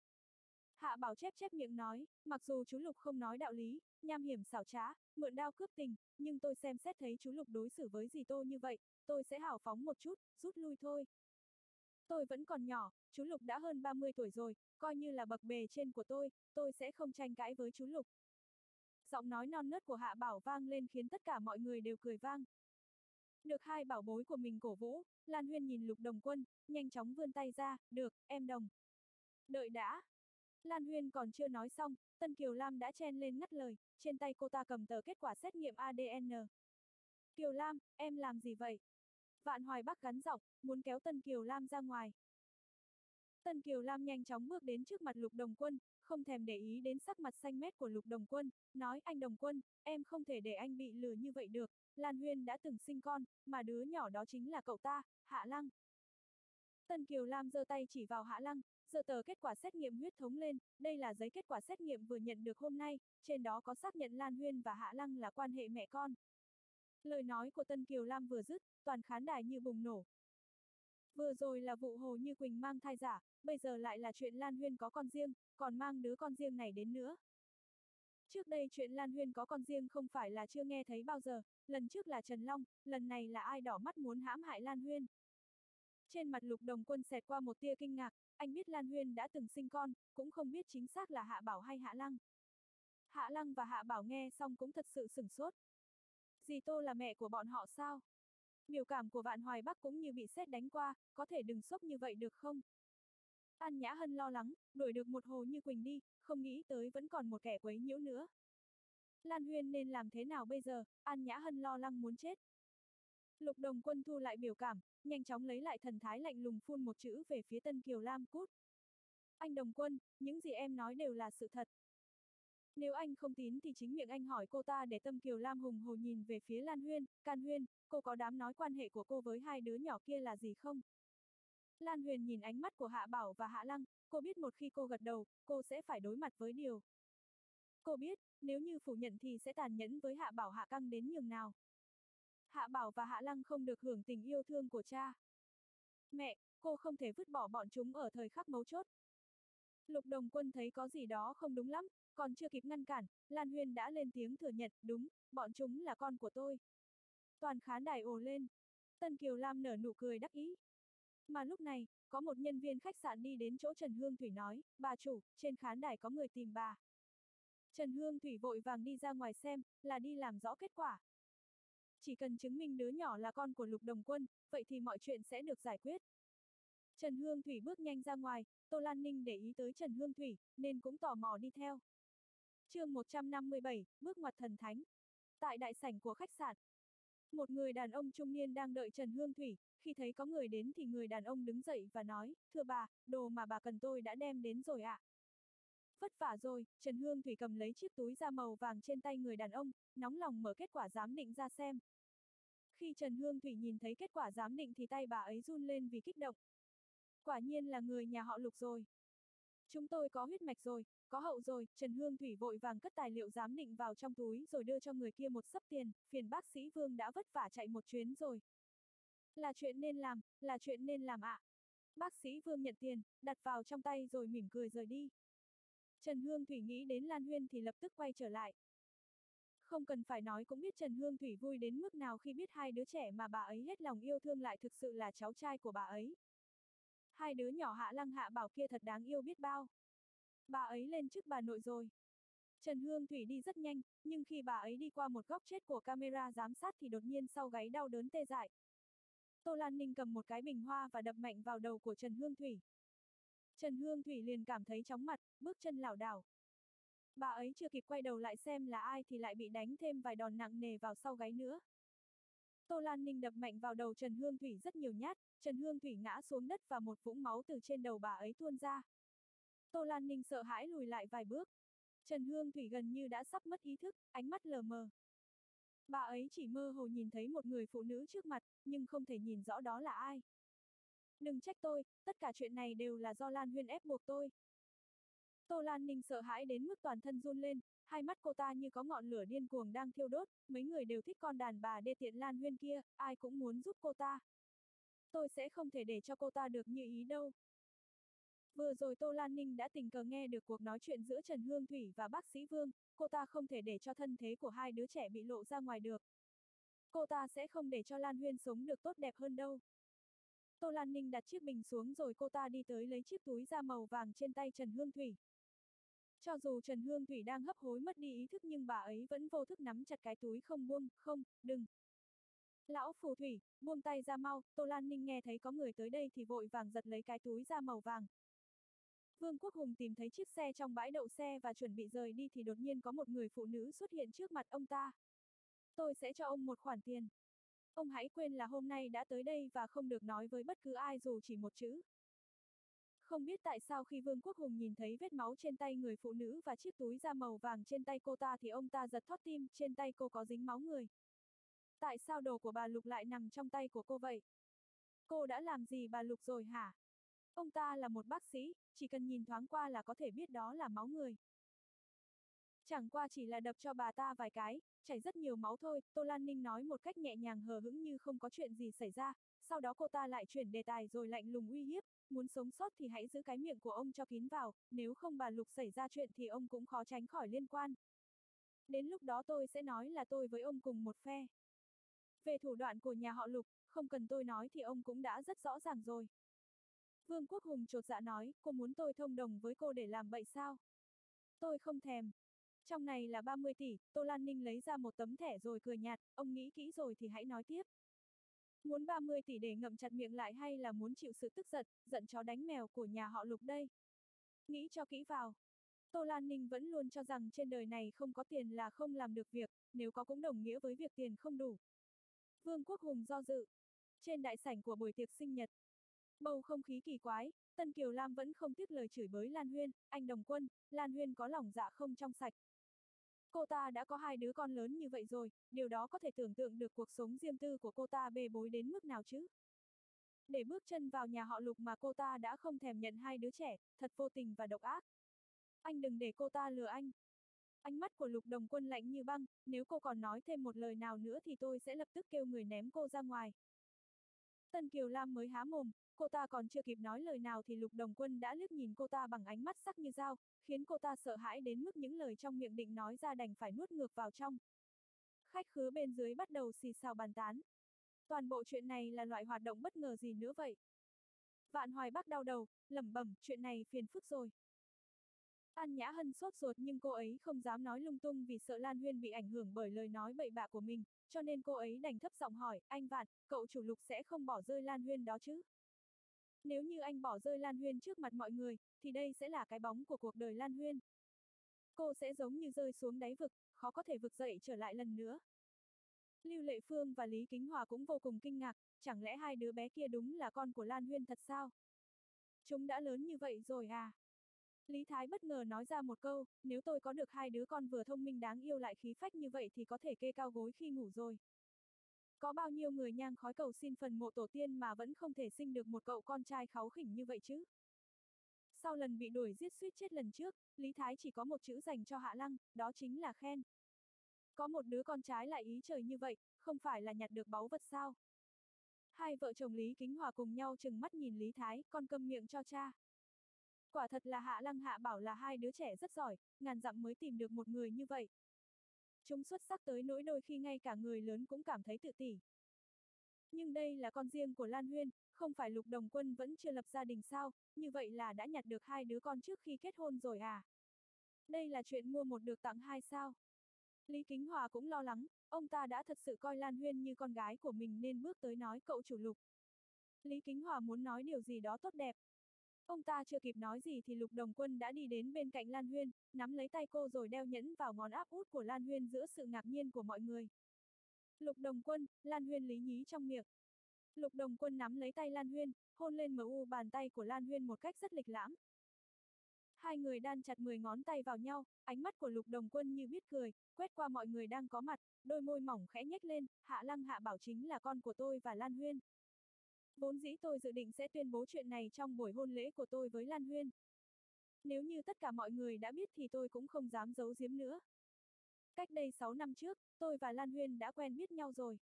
Hạ Bảo chép chép miệng nói, mặc dù chú Lục không nói đạo lý, nham hiểm xảo trá, mượn đao cướp tình, nhưng tôi xem xét thấy chú Lục đối xử với dì Tô như vậy, tôi sẽ hào phóng một chút, rút lui thôi. Tôi vẫn còn nhỏ, chú Lục đã hơn ba mươi tuổi rồi, coi như là bậc bề trên của tôi, tôi sẽ không tranh cãi với chú Lục. Giọng nói non nớt của Hạ Bảo vang lên khiến tất cả mọi người đều cười vang. Được hai bảo bối của mình cổ vũ, Lan Huyên nhìn Lục Đồng Quân, nhanh chóng vươn tay ra, được, em đồng. Đợi đã. Lan Huyên còn chưa nói xong, Tân Kiều Lam đã chen lên ngắt lời, trên tay cô ta cầm tờ kết quả xét nghiệm a đê en. Kiều Lam, em làm gì vậy? Vạn Hoài Bắc gắn giọng, muốn kéo Tân Kiều Lam ra ngoài. Tân Kiều Lam nhanh chóng bước đến trước mặt Lục Đồng Quân, không thèm để ý đến sắc mặt xanh mét của Lục Đồng Quân, nói anh Đồng Quân, em không thể để anh bị lừa như vậy được, Lan Huyên đã từng sinh con, mà đứa nhỏ đó chính là cậu ta, Hạ Lăng. Tân Kiều Lam giơ tay chỉ vào Hạ Lăng, giơ tờ kết quả xét nghiệm huyết thống lên, đây là giấy kết quả xét nghiệm vừa nhận được hôm nay, trên đó có xác nhận Lan Huyên và Hạ Lăng là quan hệ mẹ con. Lời nói của Tân Kiều Lam vừa dứt, toàn khán đài như bùng nổ. Vừa rồi là vụ Hồ Như Quỳnh mang thai giả, bây giờ lại là chuyện Lan Huyên có con riêng, còn mang đứa con riêng này đến nữa. Trước đây chuyện Lan Huyên có con riêng không phải là chưa nghe thấy bao giờ, lần trước là Trần Long, lần này là ai đỏ mắt muốn hãm hại Lan Huyên. Trên mặt Lục Đồng Quân xẹt qua một tia kinh ngạc, anh biết Lan Huyên đã từng sinh con, cũng không biết chính xác là Hạ Bảo hay Hạ Lăng. Hạ Lăng và Hạ Bảo nghe xong cũng thật sự sửng sốt. Dì Tô là mẹ của bọn họ sao? Biểu cảm của Vạn Hoài Bắc cũng như bị sét đánh qua, có thể đừng sốc như vậy được không? An Nhã Hân lo lắng, đuổi được một Hồ Như Quỳnh đi, không nghĩ tới vẫn còn một kẻ quấy nhiễu nữa. Lan Huyên nên làm thế nào bây giờ? An Nhã Hân lo lắng muốn chết. Lục Đồng Quân thu lại biểu cảm, nhanh chóng lấy lại thần thái lạnh lùng phun một chữ về phía Tân Kiều Lam, cút. Anh Đồng Quân, những gì em nói đều là sự thật. Nếu anh không tín thì chính miệng anh hỏi cô ta để Tâm Kiều Lam hùng hồ nhìn về phía Lan Huyên, Can Huyên, cô có dám nói quan hệ của cô với hai đứa nhỏ kia là gì không? Lan Huyền nhìn ánh mắt của Hạ Bảo và Hạ Lăng, cô biết một khi cô gật đầu, cô sẽ phải đối mặt với điều. Cô biết, nếu như phủ nhận thì sẽ tàn nhẫn với Hạ Bảo Hạ Căng đến nhường nào. Hạ Bảo và Hạ Lăng không được hưởng tình yêu thương của cha. Mẹ, cô không thể vứt bỏ bọn chúng ở thời khắc mấu chốt. Lục Đồng Quân thấy có gì đó không đúng lắm, còn chưa kịp ngăn cản, Lan Huyên đã lên tiếng thừa nhận, đúng, bọn chúng là con của tôi. Toàn khán đài ồ lên. Tân Kiều Lam nở nụ cười đắc ý. Mà lúc này, có một nhân viên khách sạn đi đến chỗ Trần Hương Thủy nói, bà chủ, trên khán đài có người tìm bà. Trần Hương Thủy vội vàng đi ra ngoài xem, là đi làm rõ kết quả. Chỉ cần chứng minh đứa nhỏ là con của Lục Đồng Quân, vậy thì mọi chuyện sẽ được giải quyết. Trần Hương Thủy bước nhanh ra ngoài, Tô Lan Ninh để ý tới Trần Hương Thủy, nên cũng tò mò đi theo. chương một trăm năm mươi bảy, bước ngoặt thần thánh. Tại đại sảnh của khách sạn, một người đàn ông trung niên đang đợi Trần Hương Thủy, khi thấy có người đến thì người đàn ông đứng dậy và nói, thưa bà, đồ mà bà cần tôi đã đem đến rồi ạ. À. Vất vả rồi, Trần Hương Thủy cầm lấy chiếc túi da màu vàng trên tay người đàn ông, nóng lòng mở kết quả giám định ra xem. Khi Trần Hương Thủy nhìn thấy kết quả giám định thì tay bà ấy run lên vì kích động. Quả nhiên là người nhà họ Lục rồi. Chúng tôi có huyết mạch rồi, có hậu rồi, Trần Hương Thủy vội vàng cất tài liệu giám định vào trong túi rồi đưa cho người kia một xấp tiền, phiền bác sĩ Vương đã vất vả chạy một chuyến rồi. Là chuyện nên làm, là chuyện nên làm ạ. À. Bác sĩ Vương nhận tiền, đặt vào trong tay rồi mỉm cười rời đi. Trần Hương Thủy nghĩ đến Lan Huyên thì lập tức quay trở lại. Không cần phải nói cũng biết Trần Hương Thủy vui đến mức nào khi biết hai đứa trẻ mà bà ấy hết lòng yêu thương lại thực sự là cháu trai của bà ấy. Hai đứa nhỏ Hạ Lăng Hạ Bảo kia thật đáng yêu biết bao. Bà ấy lên chức bà nội rồi. Trần Hương Thủy đi rất nhanh, nhưng khi bà ấy đi qua một góc chết của camera giám sát thì đột nhiên sau gáy đau đớn tê dại. Tô Lan Ninh cầm một cái bình hoa và đập mạnh vào đầu của Trần Hương Thủy. Trần Hương Thủy liền cảm thấy chóng mặt, bước chân lảo đảo. Bà ấy chưa kịp quay đầu lại xem là ai thì lại bị đánh thêm vài đòn nặng nề vào sau gáy nữa. Tô Lan Ninh đập mạnh vào đầu Trần Hương Thủy rất nhiều nhát, Trần Hương Thủy ngã xuống đất và một vũng máu từ trên đầu bà ấy tuôn ra. Tô Lan Ninh sợ hãi lùi lại vài bước. Trần Hương Thủy gần như đã sắp mất ý thức, ánh mắt lờ mờ. Bà ấy chỉ mơ hồ nhìn thấy một người phụ nữ trước mặt, nhưng không thể nhìn rõ đó là ai. Đừng trách tôi, tất cả chuyện này đều là do Lan Huyên ép buộc tôi. Tô Lan Ninh sợ hãi đến mức toàn thân run lên, Hai mắt cô ta như có ngọn lửa điên cuồng đang thiêu đốt, mấy người đều thích con đàn bà đê tiện Lan Huyên kia, ai cũng muốn giúp cô ta. Tôi sẽ không thể để cho cô ta được như ý đâu. Vừa rồi Tô Lan Ninh đã tình cờ nghe được cuộc nói chuyện giữa Trần Hương Thủy và bác sĩ Vương, cô ta không thể để cho thân thế của hai đứa trẻ bị lộ ra ngoài được. Cô ta sẽ không để cho Lan Huyên sống được tốt đẹp hơn đâu. Tô Lan Ninh đặt chiếc bình xuống rồi cô ta đi tới lấy chiếc túi da màu vàng trên tay Trần Hương Thủy. Cho dù Trần Hương Thủy đang hấp hối mất đi ý thức nhưng bà ấy vẫn vô thức nắm chặt cái túi không buông, không, đừng. Lão phù thủy, buông tay ra mau, Tô Lan Ninh nghe thấy có người tới đây thì vội vàng giật lấy cái túi da màu vàng. Vương Quốc Hùng tìm thấy chiếc xe trong bãi đậu xe và chuẩn bị rời đi thì đột nhiên có một người phụ nữ xuất hiện trước mặt ông ta. Tôi sẽ cho ông một khoản tiền. Ông hãy quên là hôm nay đã tới đây và không được nói với bất cứ ai dù chỉ một chữ. Không biết tại sao khi Vương Quốc Hùng nhìn thấy vết máu trên tay người phụ nữ và chiếc túi da màu vàng trên tay cô ta thì ông ta giật thót tim, trên tay cô có dính máu người. Tại sao đồ của bà Lục lại nằm trong tay của cô vậy? Cô đã làm gì bà Lục rồi hả? Ông ta là một bác sĩ, chỉ cần nhìn thoáng qua là có thể biết đó là máu người. Chẳng qua chỉ là đập cho bà ta vài cái, chảy rất nhiều máu thôi, Tô Lan Ninh nói một cách nhẹ nhàng hờ hững như không có chuyện gì xảy ra, sau đó cô ta lại chuyển đề tài rồi lạnh lùng uy hiếp, muốn sống sót thì hãy giữ cái miệng của ông cho kín vào, nếu không bà Lục xảy ra chuyện thì ông cũng khó tránh khỏi liên quan. Đến lúc đó tôi sẽ nói là tôi với ông cùng một phe. Về thủ đoạn của nhà họ Lục, không cần tôi nói thì ông cũng đã rất rõ ràng rồi. Vương Quốc Hùng chột dạ nói, cô muốn tôi thông đồng với cô để làm bậy sao? Tôi không thèm. Trong này là ba mươi tỷ, Tô Lan Ninh lấy ra một tấm thẻ rồi cười nhạt, ông nghĩ kỹ rồi thì hãy nói tiếp. Muốn ba mươi tỷ để ngậm chặt miệng lại hay là muốn chịu sự tức giận, giận chó đánh mèo của nhà họ Lục đây? Nghĩ cho kỹ vào. Tô Lan Ninh vẫn luôn cho rằng trên đời này không có tiền là không làm được việc, nếu có cũng đồng nghĩa với việc tiền không đủ. Vương Quốc Hùng do dự. Trên đại sảnh của buổi tiệc sinh nhật, bầu không khí kỳ quái, Tân Kiều Lam vẫn không tiếc lời chửi bới Lan Huyên, anh Đồng Quân, Lan Huyên có lòng dạ không trong sạch. Cô ta đã có hai đứa con lớn như vậy rồi, điều đó có thể tưởng tượng được cuộc sống riêng tư của cô ta bê bối đến mức nào chứ. Để bước chân vào nhà họ Lục mà cô ta đã không thèm nhận hai đứa trẻ, thật vô tình và độc ác. Anh đừng để cô ta lừa anh. Ánh mắt của Lục Đồng Quân lạnh như băng, nếu cô còn nói thêm một lời nào nữa thì tôi sẽ lập tức kêu người ném cô ra ngoài. Tân Kiều Lam mới há mồm, cô ta còn chưa kịp nói lời nào thì Lục Đồng Quân đã liếc nhìn cô ta bằng ánh mắt sắc như dao, khiến cô ta sợ hãi đến mức những lời trong miệng định nói ra đành phải nuốt ngược vào trong. Khách khứa bên dưới bắt đầu xì xào bàn tán. Toàn bộ chuyện này là loại hoạt động bất ngờ gì nữa vậy? Vạn Hoài Bắc đau đầu, lẩm bẩm, chuyện này phiền phức rồi. An Nhã Hân sốt ruột nhưng cô ấy không dám nói lung tung vì sợ Lan Huyên bị ảnh hưởng bởi lời nói bậy bạ của mình, cho nên cô ấy đành thấp giọng hỏi, anh Vạn, cậu chủ Lục sẽ không bỏ rơi Lan Huyên đó chứ? Nếu như anh bỏ rơi Lan Huyên trước mặt mọi người, thì đây sẽ là cái bóng của cuộc đời Lan Huyên. Cô sẽ giống như rơi xuống đáy vực, khó có thể vực dậy trở lại lần nữa. Lưu Lệ Phương và Lý Kính Hòa cũng vô cùng kinh ngạc, chẳng lẽ hai đứa bé kia đúng là con của Lan Huyên thật sao? Chúng đã lớn như vậy rồi à? Lý Thái bất ngờ nói ra một câu, nếu tôi có được hai đứa con vừa thông minh đáng yêu lại khí phách như vậy thì có thể kê cao gối khi ngủ rồi. Có bao nhiêu người nhang khói cầu xin phần mộ tổ tiên mà vẫn không thể sinh được một cậu con trai kháu khỉnh như vậy chứ? Sau lần bị đuổi giết suýt chết lần trước, Lý Thái chỉ có một chữ dành cho Hạ Lăng, đó chính là khen. Có một đứa con trái lại ý trời như vậy, không phải là nhặt được báu vật sao? Hai vợ chồng Lý Kính Hòa cùng nhau trừng mắt nhìn Lý Thái, con câm miệng cho cha. Quả thật là Hạ Lăng Hạ Bảo là hai đứa trẻ rất giỏi, ngàn dặm mới tìm được một người như vậy. Chúng xuất sắc tới nỗi đôi khi ngay cả người lớn cũng cảm thấy tự tỷ. Nhưng đây là con riêng của Lan Huyên, không phải Lục Đồng Quân vẫn chưa lập gia đình sao, như vậy là đã nhặt được hai đứa con trước khi kết hôn rồi à? Đây là chuyện mua một được tặng hai sao? Lý Kính Hòa cũng lo lắng, ông ta đã thật sự coi Lan Huyên như con gái của mình nên bước tới nói cậu chủ Lục. Lý Kính Hòa muốn nói điều gì đó tốt đẹp. Ông ta chưa kịp nói gì thì Lục Đồng Quân đã đi đến bên cạnh Lan Huyên, nắm lấy tay cô rồi đeo nhẫn vào ngón áp út của Lan Huyên giữa sự ngạc nhiên của mọi người. Lục Đồng Quân, Lan Huyên lý nhí trong miệng. Lục Đồng Quân nắm lấy tay Lan Huyên, hôn lên mờ u bàn tay của Lan Huyên một cách rất lịch lãm. Hai người đan chặt mười ngón tay vào nhau, ánh mắt của Lục Đồng Quân như biết cười, quét qua mọi người đang có mặt, đôi môi mỏng khẽ nhếch lên, Hạ Lăng Hạ Bảo chính là con của tôi và Lan Huyên. Vốn dĩ tôi dự định sẽ tuyên bố chuyện này trong buổi hôn lễ của tôi với Lan Huyên. Nếu như tất cả mọi người đã biết thì tôi cũng không dám giấu giếm nữa. Cách đây sáu năm trước, tôi và Lan Huyên đã quen biết nhau rồi.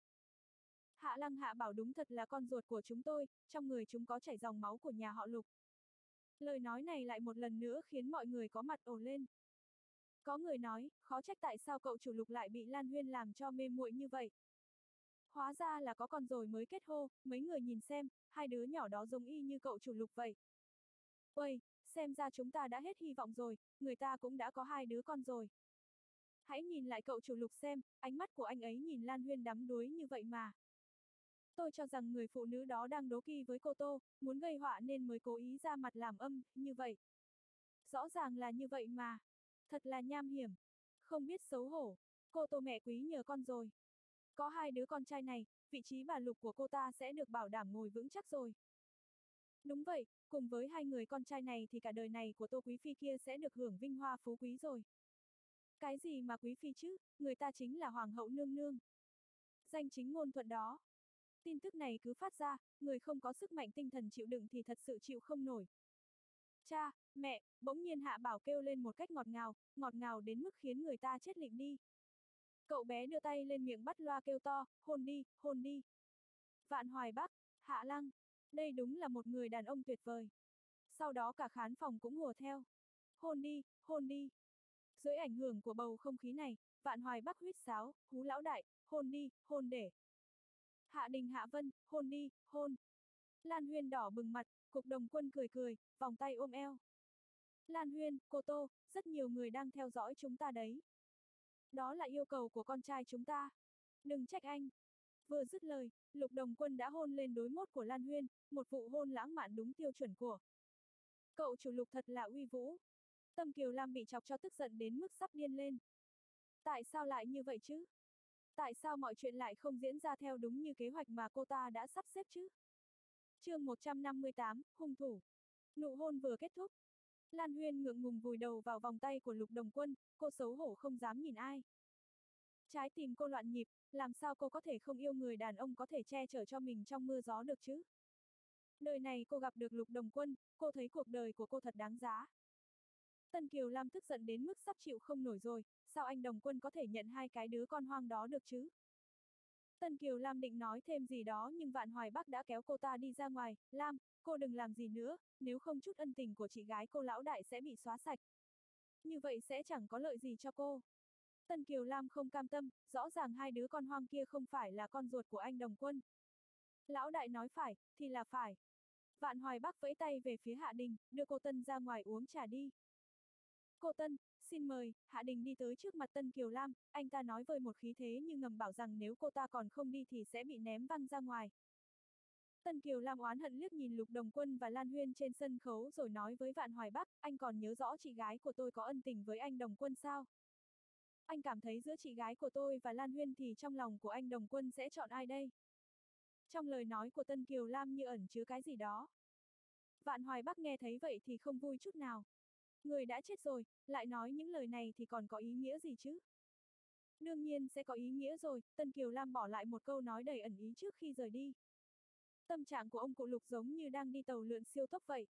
Hạ Lăng Hạ bảo đúng thật là con ruột của chúng tôi, trong người chúng có chảy dòng máu của nhà họ Lục. Lời nói này lại một lần nữa khiến mọi người có mặt ồ lên. Có người nói, khó trách tại sao cậu chủ Lục lại bị Lan Huyên làm cho mê muội như vậy. Hóa ra là có con rồi mới kết hô, mấy người nhìn xem, hai đứa nhỏ đó giống y như cậu chủ Lục vậy. Uầy, xem ra chúng ta đã hết hy vọng rồi, người ta cũng đã có hai đứa con rồi. Hãy nhìn lại cậu chủ Lục xem, ánh mắt của anh ấy nhìn Lan Huyên đắm đuối như vậy mà. Tôi cho rằng người phụ nữ đó đang đố kỵ với cô Tô, muốn gây họa nên mới cố ý ra mặt làm âm, như vậy. Rõ ràng là như vậy mà. Thật là nham hiểm. Không biết xấu hổ. Cô Tô mẹ quý nhờ con rồi. Có hai đứa con trai này, vị trí bà Lục của cô ta sẽ được bảo đảm ngồi vững chắc rồi. Đúng vậy, cùng với hai người con trai này thì cả đời này của Tô Quý Phi kia sẽ được hưởng vinh hoa phú quý rồi. Cái gì mà Quý Phi chứ, người ta chính là Hoàng hậu nương nương. Danh chính ngôn thuận đó. Tin tức này cứ phát ra, người không có sức mạnh tinh thần chịu đựng thì thật sự chịu không nổi. Cha, mẹ, bỗng nhiên Hạ Bảo kêu lên một cách ngọt ngào, ngọt ngào đến mức khiến người ta chết lịm đi. Cậu bé đưa tay lên miệng bắt loa kêu to, hôn đi, hôn đi. Vạn Hoài Bắc, Hạ Lăng, đây đúng là một người đàn ông tuyệt vời. Sau đó cả khán phòng cũng hùa theo. Hôn đi, hôn đi. Dưới ảnh hưởng của bầu không khí này, Vạn Hoài Bắc huýt sáo, hú lão đại, hôn đi, hôn để. Hạ Đình Hạ Vân, hôn đi, hôn. Lan Huyên đỏ bừng mặt, Cục Đồng Quân cười cười, vòng tay ôm eo. Lan Huyên, cô Tô, rất nhiều người đang theo dõi chúng ta đấy. Đó là yêu cầu của con trai chúng ta. Đừng trách anh. Vừa dứt lời, Lục Đồng Quân đã hôn lên đôi mốt của Lan Huyên, một vụ hôn lãng mạn đúng tiêu chuẩn của. Cậu chủ Lục thật là uy vũ. Tâm Kiều Lam bị chọc cho tức giận đến mức sắp điên lên. Tại sao lại như vậy chứ? Tại sao mọi chuyện lại không diễn ra theo đúng như kế hoạch mà cô ta đã sắp xếp chứ? Chương một trăm năm mươi tám, hung thủ. Nụ hôn vừa kết thúc. Lan Huyên ngượng ngùng vùi đầu vào vòng tay của Lục Đồng Quân, cô xấu hổ không dám nhìn ai. Trái tim cô loạn nhịp, làm sao cô có thể không yêu người đàn ông có thể che chở cho mình trong mưa gió được chứ? Đời này cô gặp được Lục Đồng Quân, cô thấy cuộc đời của cô thật đáng giá. Tân Kiều Lam tức giận đến mức sắp chịu không nổi rồi, sao anh Đồng Quân có thể nhận hai cái đứa con hoang đó được chứ? Tân Kiều Lam định nói thêm gì đó nhưng Vạn Hoài Bắc đã kéo cô ta đi ra ngoài, Lam, cô đừng làm gì nữa, nếu không chút ân tình của chị gái cô lão đại sẽ bị xóa sạch. Như vậy sẽ chẳng có lợi gì cho cô. Tân Kiều Lam không cam tâm, rõ ràng hai đứa con hoang kia không phải là con ruột của anh Đồng Quân. Lão đại nói phải, thì là phải. Vạn Hoài Bắc vẫy tay về phía Hạ Đình, đưa cô Tân ra ngoài uống trà đi. Cô Tân, xin mời, Hạ Đình đi tới trước mặt Tân Kiều Lam, anh ta nói với một khí thế như ngầm bảo rằng nếu cô ta còn không đi thì sẽ bị ném văng ra ngoài. Tân Kiều Lam oán hận liếc nhìn Lục Đồng Quân và Lan Huyên trên sân khấu rồi nói với Vạn Hoài Bắc, anh còn nhớ rõ chị gái của tôi có ân tình với anh Đồng Quân sao? Anh cảm thấy giữa chị gái của tôi và Lan Huyên thì trong lòng của anh Đồng Quân sẽ chọn ai đây? Trong lời nói của Tân Kiều Lam như ẩn chứa cái gì đó. Vạn Hoài Bắc nghe thấy vậy thì không vui chút nào. Người đã chết rồi, lại nói những lời này thì còn có ý nghĩa gì chứ? Đương nhiên sẽ có ý nghĩa rồi, Tân Kiều Lam bỏ lại một câu nói đầy ẩn ý trước khi rời đi. Tâm trạng của ông cụ Lục giống như đang đi tàu lượn siêu tốc vậy.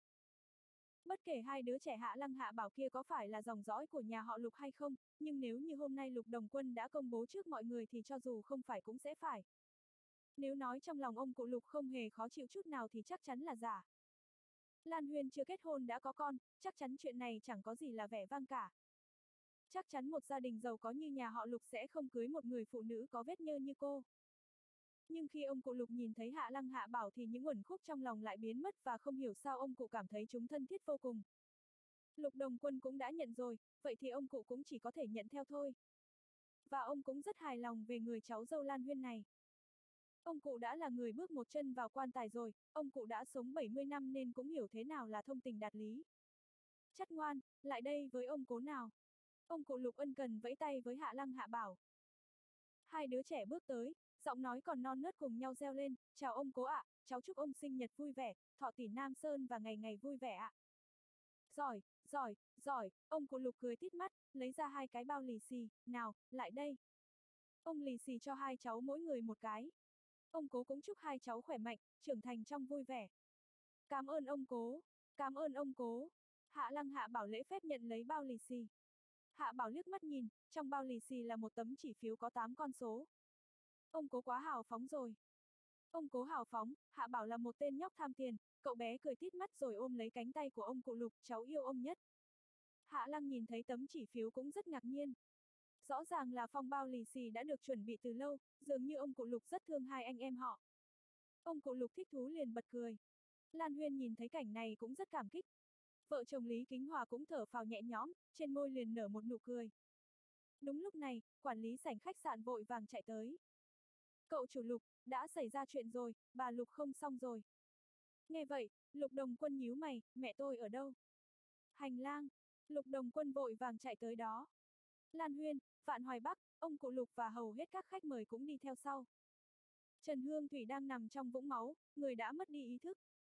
Bất kể hai đứa trẻ Hạ Lăng Hạ Bảo kia có phải là dòng dõi của nhà họ Lục hay không, nhưng nếu như hôm nay Lục Đồng Quân đã công bố trước mọi người thì cho dù không phải cũng sẽ phải. Nếu nói trong lòng ông cụ Lục không hề khó chịu chút nào thì chắc chắn là giả. Lan Huyên chưa kết hôn đã có con, chắc chắn chuyện này chẳng có gì là vẻ vang cả. Chắc chắn một gia đình giàu có như nhà họ Lục sẽ không cưới một người phụ nữ có vết nhơ như cô. Nhưng khi ông cụ Lục nhìn thấy Hạ Lăng Hạ Bảo thì những uẩn khúc trong lòng lại biến mất và không hiểu sao ông cụ cảm thấy chúng thân thiết vô cùng. Lục Đồng Quân cũng đã nhận rồi, vậy thì ông cụ cũng chỉ có thể nhận theo thôi. Và ông cũng rất hài lòng về người cháu dâu Lan Huyên này. Ông cụ đã là người bước một chân vào quan tài rồi, ông cụ đã sống bảy mươi năm nên cũng hiểu thế nào là thông tình đạt lý. Chắt ngoan, lại đây với ông cố nào. Ông cụ Lục ân cần vẫy tay với Hạ Lăng Hạ Bảo. Hai đứa trẻ bước tới, giọng nói còn non nớt cùng nhau reo lên, chào ông cố ạ, cháu chúc ông sinh nhật vui vẻ, thọ tỷ Nam Sơn và ngày ngày vui vẻ ạ. Giỏi, giỏi, giỏi, ông cụ Lục cười tít mắt, lấy ra hai cái bao lì xì, nào, lại đây. Ông lì xì cho hai cháu mỗi người một cái. Ông cố cũng chúc hai cháu khỏe mạnh, trưởng thành trong vui vẻ. Cảm ơn ông cố, cảm ơn ông cố. Hạ Lăng Hạ Bảo lễ phép nhận lấy bao lì xì. Hạ Bảo liếc mắt nhìn, trong bao lì xì là một tấm chỉ phiếu có tám con số. Ông Cố quá hào phóng rồi. Ông Cố hào phóng, Hạ Bảo là một tên nhóc tham tiền, cậu bé cười tít mắt rồi ôm lấy cánh tay của ông cụ Lục, cháu yêu ông nhất. Hạ Lăng nhìn thấy tấm chỉ phiếu cũng rất ngạc nhiên. Rõ ràng là phong bao lì xì đã được chuẩn bị từ lâu, dường như ông cụ Lục rất thương hai anh em họ. Ông cụ Lục thích thú liền bật cười. Lan Huyên nhìn thấy cảnh này cũng rất cảm kích. Vợ chồng Lý Kính Hòa cũng thở phào nhẹ nhõm, trên môi liền nở một nụ cười. Đúng lúc này, quản lý sảnh khách sạn vội vàng chạy tới. Cậu chủ Lục, đã xảy ra chuyện rồi, bà Lục không xong rồi. Nghe vậy, Lục Đồng Quân nhíu mày, mẹ tôi ở đâu? Hành lang, Lục Đồng Quân vội vàng chạy tới đó. Lan Huyên, Vạn Hoài Bắc, ông cụ Lục và hầu hết các khách mời cũng đi theo sau. Trần Hương Thủy đang nằm trong vũng máu, người đã mất đi ý thức.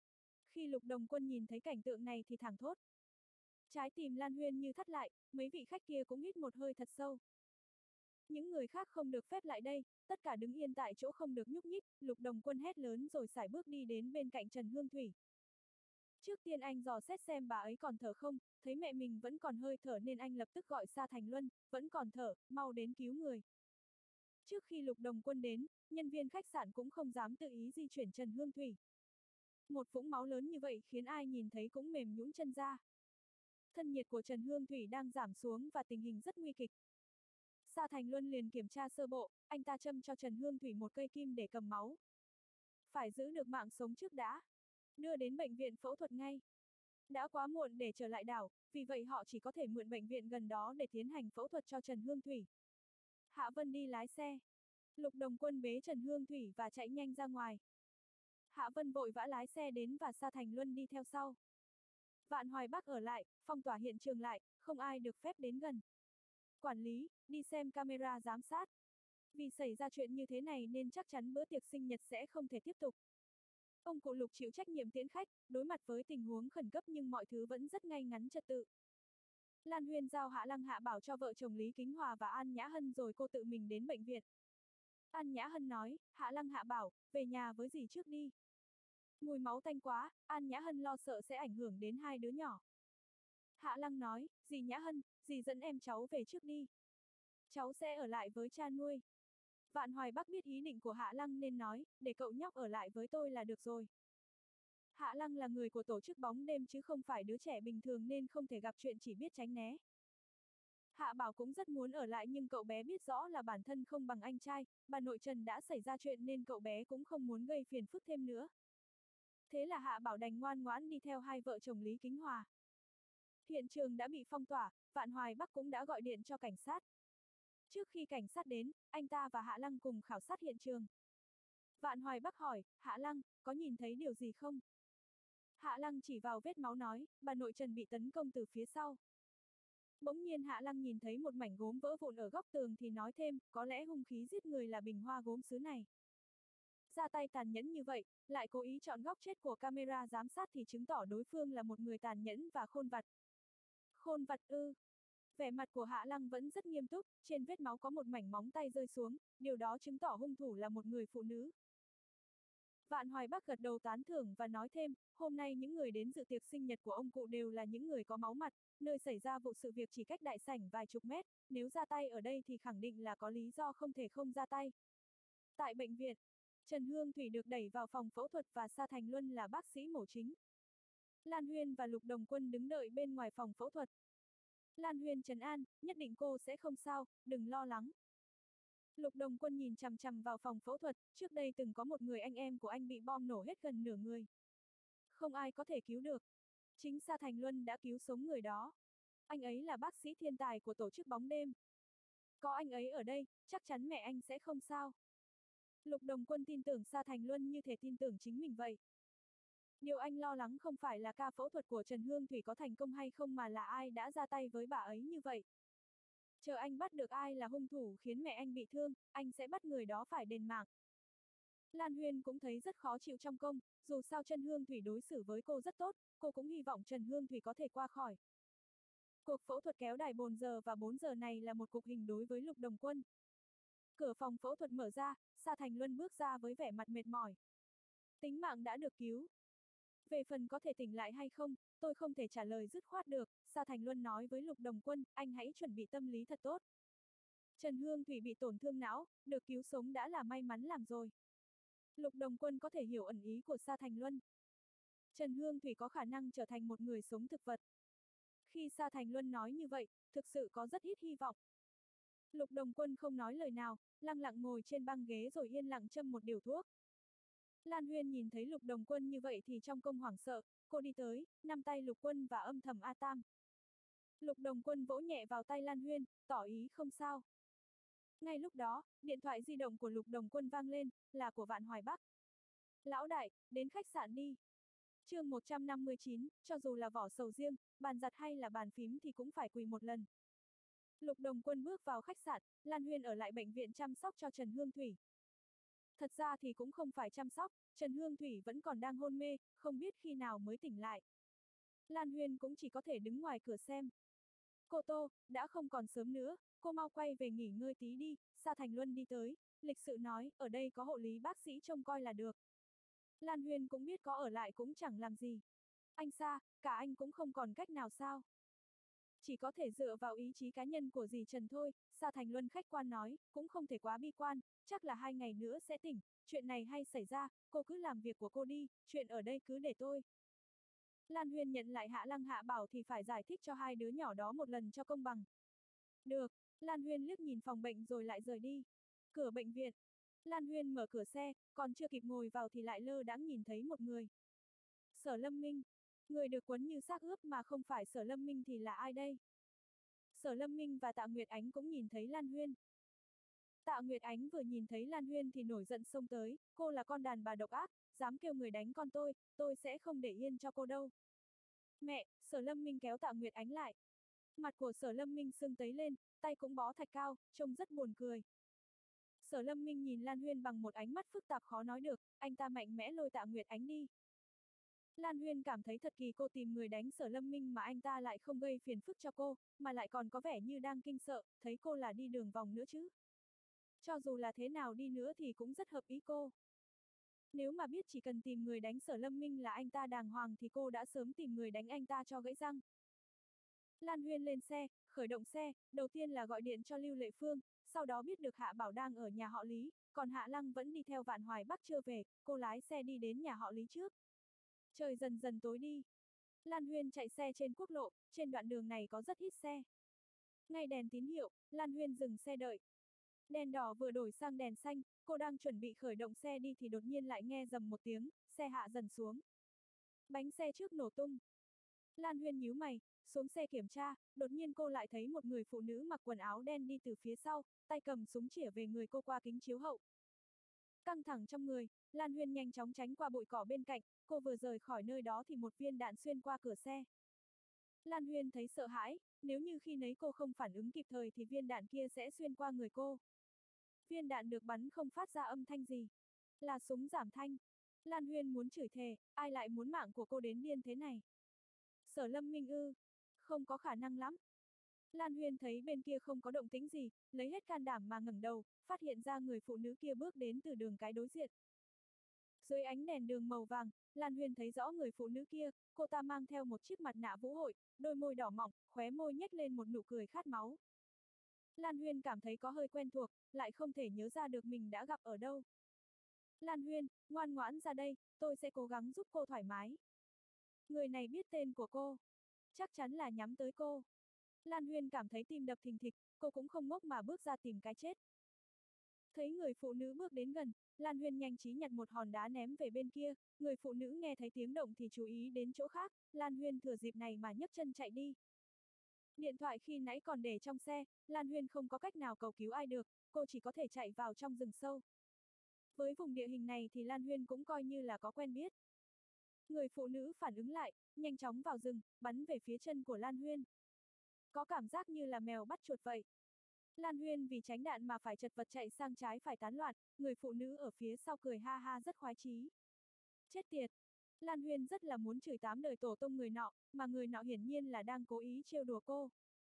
Khi Lục Đồng Quân nhìn thấy cảnh tượng này thì thảng thốt. Trái tim Lan Huyên như thắt lại, mấy vị khách kia cũng hít một hơi thật sâu. Những người khác không được phép lại đây, tất cả đứng yên tại chỗ không được nhúc nhích, Lục Đồng Quân hét lớn rồi sải bước đi đến bên cạnh Trần Hương Thủy. Trước tiên anh dò xét xem bà ấy còn thở không, thấy mẹ mình vẫn còn hơi thở nên anh lập tức gọi Sa Thành Luân, vẫn còn thở, mau đến cứu người. Trước khi Lục Đồng Quân đến, nhân viên khách sạn cũng không dám tự ý di chuyển Trần Hương Thủy. Một vũng máu lớn như vậy khiến ai nhìn thấy cũng mềm nhũn chân ra. Thân nhiệt của Trần Hương Thủy đang giảm xuống và tình hình rất nguy kịch. Sa Thành Luân liền kiểm tra sơ bộ, anh ta châm cho Trần Hương Thủy một cây kim để cầm máu. Phải giữ được mạng sống trước đã. Đưa đến bệnh viện phẫu thuật ngay. Đã quá muộn để trở lại đảo, vì vậy họ chỉ có thể mượn bệnh viện gần đó để tiến hành phẫu thuật cho Trần Hương Thủy. Hạ Vân đi lái xe. Lục Đồng Quân bế Trần Hương Thủy và chạy nhanh ra ngoài. Hạ Vân vội vã lái xe đến và Sa Thành Luân đi theo sau. Vạn Hoài Bắc ở lại, phong tỏa hiện trường lại, không ai được phép đến gần. Quản lý, đi xem camera giám sát. Vì xảy ra chuyện như thế này nên chắc chắn bữa tiệc sinh nhật sẽ không thể tiếp tục. Ông cụ Lục chịu trách nhiệm tiễn khách, đối mặt với tình huống khẩn cấp nhưng mọi thứ vẫn rất ngay ngắn trật tự. Lan Huyên giao Hạ Lăng Hạ Bảo cho vợ chồng Lý Kính Hòa và An Nhã Hân rồi cô tự mình đến bệnh viện. An Nhã Hân nói, Hạ Lăng Hạ Bảo, về nhà với dì trước đi. Mùi máu tanh quá, An Nhã Hân lo sợ sẽ ảnh hưởng đến hai đứa nhỏ. Hạ Lăng nói, dì Nhã Hân, dì dẫn em cháu về trước đi. Cháu sẽ ở lại với cha nuôi. Vạn Hoài Bắc biết ý định của Hạ Lăng nên nói, để cậu nhóc ở lại với tôi là được rồi. Hạ Lăng là người của tổ chức bóng đêm chứ không phải đứa trẻ bình thường nên không thể gặp chuyện chỉ biết tránh né. Hạ Bảo cũng rất muốn ở lại nhưng cậu bé biết rõ là bản thân không bằng anh trai, bà nội Trần đã xảy ra chuyện nên cậu bé cũng không muốn gây phiền phức thêm nữa. Thế là Hạ Bảo đành ngoan ngoãn đi theo hai vợ chồng Lý Kính Hòa. Hiện trường đã bị phong tỏa, Vạn Hoài Bắc cũng đã gọi điện cho cảnh sát. Trước khi cảnh sát đến, anh ta và Hạ Lăng cùng khảo sát hiện trường. Vạn Hoài Bắc hỏi, Hạ Lăng, có nhìn thấy điều gì không? Hạ Lăng chỉ vào vết máu nói, bà nội Trần bị tấn công từ phía sau. Bỗng nhiên Hạ Lăng nhìn thấy một mảnh gốm vỡ vụn ở góc tường thì nói thêm, có lẽ hung khí giết người là bình hoa gốm sứ này. Ra tay tàn nhẫn như vậy, lại cố ý chọn góc chết của camera giám sát thì chứng tỏ đối phương là một người tàn nhẫn và khôn vặt. Khôn vặt ư? Vẻ mặt của Hạ Lăng vẫn rất nghiêm túc, trên vết máu có một mảnh móng tay rơi xuống, điều đó chứng tỏ hung thủ là một người phụ nữ. Vạn Hoài Bắc gật đầu tán thưởng và nói thêm, hôm nay những người đến dự tiệc sinh nhật của ông cụ đều là những người có máu mặt, nơi xảy ra vụ sự việc chỉ cách đại sảnh vài chục mét, nếu ra tay ở đây thì khẳng định là có lý do không thể không ra tay. Tại bệnh viện, Trần Hương Thủy được đẩy vào phòng phẫu thuật và Sa Thành Luân là bác sĩ mổ chính. Lan Huyên và Lục Đồng Quân đứng đợi bên ngoài phòng phẫu thuật. Lan Huyên trấn an, nhất định cô sẽ không sao, đừng lo lắng. Lục Đồng Quân nhìn chằm chằm vào phòng phẫu thuật, trước đây từng có một người anh em của anh bị bom nổ hết gần nửa người. Không ai có thể cứu được. Chính Sa Thành Luân đã cứu sống người đó. Anh ấy là bác sĩ thiên tài của tổ chức bóng đêm. Có anh ấy ở đây, chắc chắn mẹ anh sẽ không sao. Lục Đồng Quân tin tưởng Sa Thành Luân như thể tin tưởng chính mình vậy. Điều anh lo lắng không phải là ca phẫu thuật của Trần Hương Thủy có thành công hay không mà là ai đã ra tay với bà ấy như vậy. Chờ anh bắt được ai là hung thủ khiến mẹ anh bị thương, anh sẽ bắt người đó phải đền mạng. Lan Huyên cũng thấy rất khó chịu trong công, dù sao Trần Hương Thủy đối xử với cô rất tốt, cô cũng hy vọng Trần Hương Thủy có thể qua khỏi. Cuộc phẫu thuật kéo dài bốn giờ và bốn giờ này là một cục hình đối với Lục Đồng Quân. Cửa phòng phẫu thuật mở ra, Sa Thành Luân bước ra với vẻ mặt mệt mỏi. Tính mạng đã được cứu. Về phần có thể tỉnh lại hay không, tôi không thể trả lời dứt khoát được, Sa Thành Luân nói với Lục Đồng Quân, anh hãy chuẩn bị tâm lý thật tốt. Trần Hương Thủy bị tổn thương não, được cứu sống đã là may mắn làm rồi. Lục Đồng Quân có thể hiểu ẩn ý của Sa Thành Luân. Trần Hương Thủy có khả năng trở thành một người sống thực vật. Khi Sa Thành Luân nói như vậy, thực sự có rất ít hy vọng. Lục Đồng Quân không nói lời nào, lặng lặng ngồi trên băng ghế rồi yên lặng châm một điều thuốc. Lan Huyên nhìn thấy Lục Đồng Quân như vậy thì trong công hoảng sợ, cô đi tới, nắm tay Lục Quân và âm thầm A Tam. Lục Đồng Quân vỗ nhẹ vào tay Lan Huyên, tỏ ý không sao. Ngay lúc đó, điện thoại di động của Lục Đồng Quân vang lên, là của Vạn Hoài Bắc. Lão đại, đến khách sạn đi. Chương một trăm năm mươi chín, cho dù là vỏ sầu riêng, bàn giặt hay là bàn phím thì cũng phải quỳ một lần. Lục Đồng Quân bước vào khách sạn, Lan Huyên ở lại bệnh viện chăm sóc cho Trần Hương Thủy. Thật ra thì cũng không phải chăm sóc, Trần Hương Thủy vẫn còn đang hôn mê, không biết khi nào mới tỉnh lại. Lan Huyên cũng chỉ có thể đứng ngoài cửa xem. Cô Tô, đã không còn sớm nữa, cô mau quay về nghỉ ngơi tí đi, Sa Thành Luân đi tới, lịch sự nói, ở đây có hộ lý bác sĩ trông coi là được. Lan Huyên cũng biết có ở lại cũng chẳng làm gì. Anh Sa, cả anh cũng không còn cách nào sao? Chỉ có thể dựa vào ý chí cá nhân của dì Trần thôi, Sa Thành Luân khách quan nói, cũng không thể quá bi quan, chắc là hai ngày nữa sẽ tỉnh, chuyện này hay xảy ra, cô cứ làm việc của cô đi, chuyện ở đây cứ để tôi. Lan Huyên nhận lại Hạ Lăng Hạ Bảo thì phải giải thích cho hai đứa nhỏ đó một lần cho công bằng. Được, Lan Huyên liếc nhìn phòng bệnh rồi lại rời đi. Cửa bệnh viện. Lan Huyên mở cửa xe, còn chưa kịp ngồi vào thì lại lơ đãng nhìn thấy một người. Sở Lâm Minh. Người được quấn như xác ướp mà không phải Sở Lâm Minh thì là ai đây? Sở Lâm Minh và Tạ Nguyệt Ánh cũng nhìn thấy Lan Huyên. Tạ Nguyệt Ánh vừa nhìn thấy Lan Huyên thì nổi giận xông tới, cô là con đàn bà độc ác, dám kêu người đánh con tôi, tôi sẽ không để yên cho cô đâu. Mẹ, Sở Lâm Minh kéo Tạ Nguyệt Ánh lại. Mặt của Sở Lâm Minh sưng tấy lên, tay cũng bó thạch cao, trông rất buồn cười. Sở Lâm Minh nhìn Lan Huyên bằng một ánh mắt phức tạp khó nói được, anh ta mạnh mẽ lôi Tạ Nguyệt Ánh đi. Lan Huyên cảm thấy thật kỳ cô tìm người đánh Sở Lâm Minh mà anh ta lại không gây phiền phức cho cô, mà lại còn có vẻ như đang kinh sợ, thấy cô là đi đường vòng nữa chứ. Cho dù là thế nào đi nữa thì cũng rất hợp ý cô. Nếu mà biết chỉ cần tìm người đánh Sở Lâm Minh là anh ta đàng hoàng thì cô đã sớm tìm người đánh anh ta cho gãy răng. Lan Huyên lên xe, khởi động xe, đầu tiên là gọi điện cho Lưu Lệ Phương, sau đó biết được Hạ Bảo đang ở nhà họ Lý, còn Hạ Lăng vẫn đi theo Vạn Hoài Bắc chưa về, cô lái xe đi đến nhà họ Lý trước. Trời dần dần tối đi. Lan Huyên chạy xe trên quốc lộ, trên đoạn đường này có rất ít xe. Ngay đèn tín hiệu, Lan Huyên dừng xe đợi. Đèn đỏ vừa đổi sang đèn xanh, cô đang chuẩn bị khởi động xe đi thì đột nhiên lại nghe rầm một tiếng, xe hạ dần xuống. Bánh xe trước nổ tung. Lan Huyên nhíu mày, xuống xe kiểm tra, đột nhiên cô lại thấy một người phụ nữ mặc quần áo đen đi từ phía sau, tay cầm súng chĩa về người cô qua kính chiếu hậu. Căng thẳng trong người, Lan Huyên nhanh chóng tránh qua bụi cỏ bên cạnh, cô vừa rời khỏi nơi đó thì một viên đạn xuyên qua cửa xe. Lan Huyên thấy sợ hãi, nếu như khi nấy cô không phản ứng kịp thời thì viên đạn kia sẽ xuyên qua người cô. Viên đạn được bắn không phát ra âm thanh gì. Là súng giảm thanh. Lan Huyên muốn chửi thề, ai lại muốn mạng của cô đến điên thế này. Sở Lâm Minh ư, không có khả năng lắm. Lan Huyên thấy bên kia không có động tĩnh gì, lấy hết can đảm mà ngẩng đầu, phát hiện ra người phụ nữ kia bước đến từ đường cái đối diện. Dưới ánh đèn đường màu vàng, Lan Huyên thấy rõ người phụ nữ kia, cô ta mang theo một chiếc mặt nạ vũ hội, đôi môi đỏ mọng, khóe môi nhếch lên một nụ cười khát máu. Lan Huyên cảm thấy có hơi quen thuộc, lại không thể nhớ ra được mình đã gặp ở đâu. Lan Huyên, ngoan ngoãn ra đây, tôi sẽ cố gắng giúp cô thoải mái. Người này biết tên của cô. Chắc chắn là nhắm tới cô. Lan Huyên cảm thấy tim đập thình thịch, cô cũng không ngốc mà bước ra tìm cái chết. Thấy người phụ nữ bước đến gần, Lan Huyên nhanh trí nhặt một hòn đá ném về bên kia, người phụ nữ nghe thấy tiếng động thì chú ý đến chỗ khác, Lan Huyên thừa dịp này mà nhấc chân chạy đi. Điện thoại khi nãy còn để trong xe, Lan Huyên không có cách nào cầu cứu ai được, cô chỉ có thể chạy vào trong rừng sâu. Với vùng địa hình này thì Lan Huyên cũng coi như là có quen biết. Người phụ nữ phản ứng lại, nhanh chóng vào rừng, bắn về phía chân của Lan Huyên. Có cảm giác như là mèo bắt chuột vậy. Lan Huyên vì tránh đạn mà phải chật vật chạy sang trái phải tán loạn, người phụ nữ ở phía sau cười ha ha rất khoái chí. Chết tiệt! Lan Huyên rất là muốn chửi tám đời tổ tông người nọ, mà người nọ hiển nhiên là đang cố ý trêu đùa cô.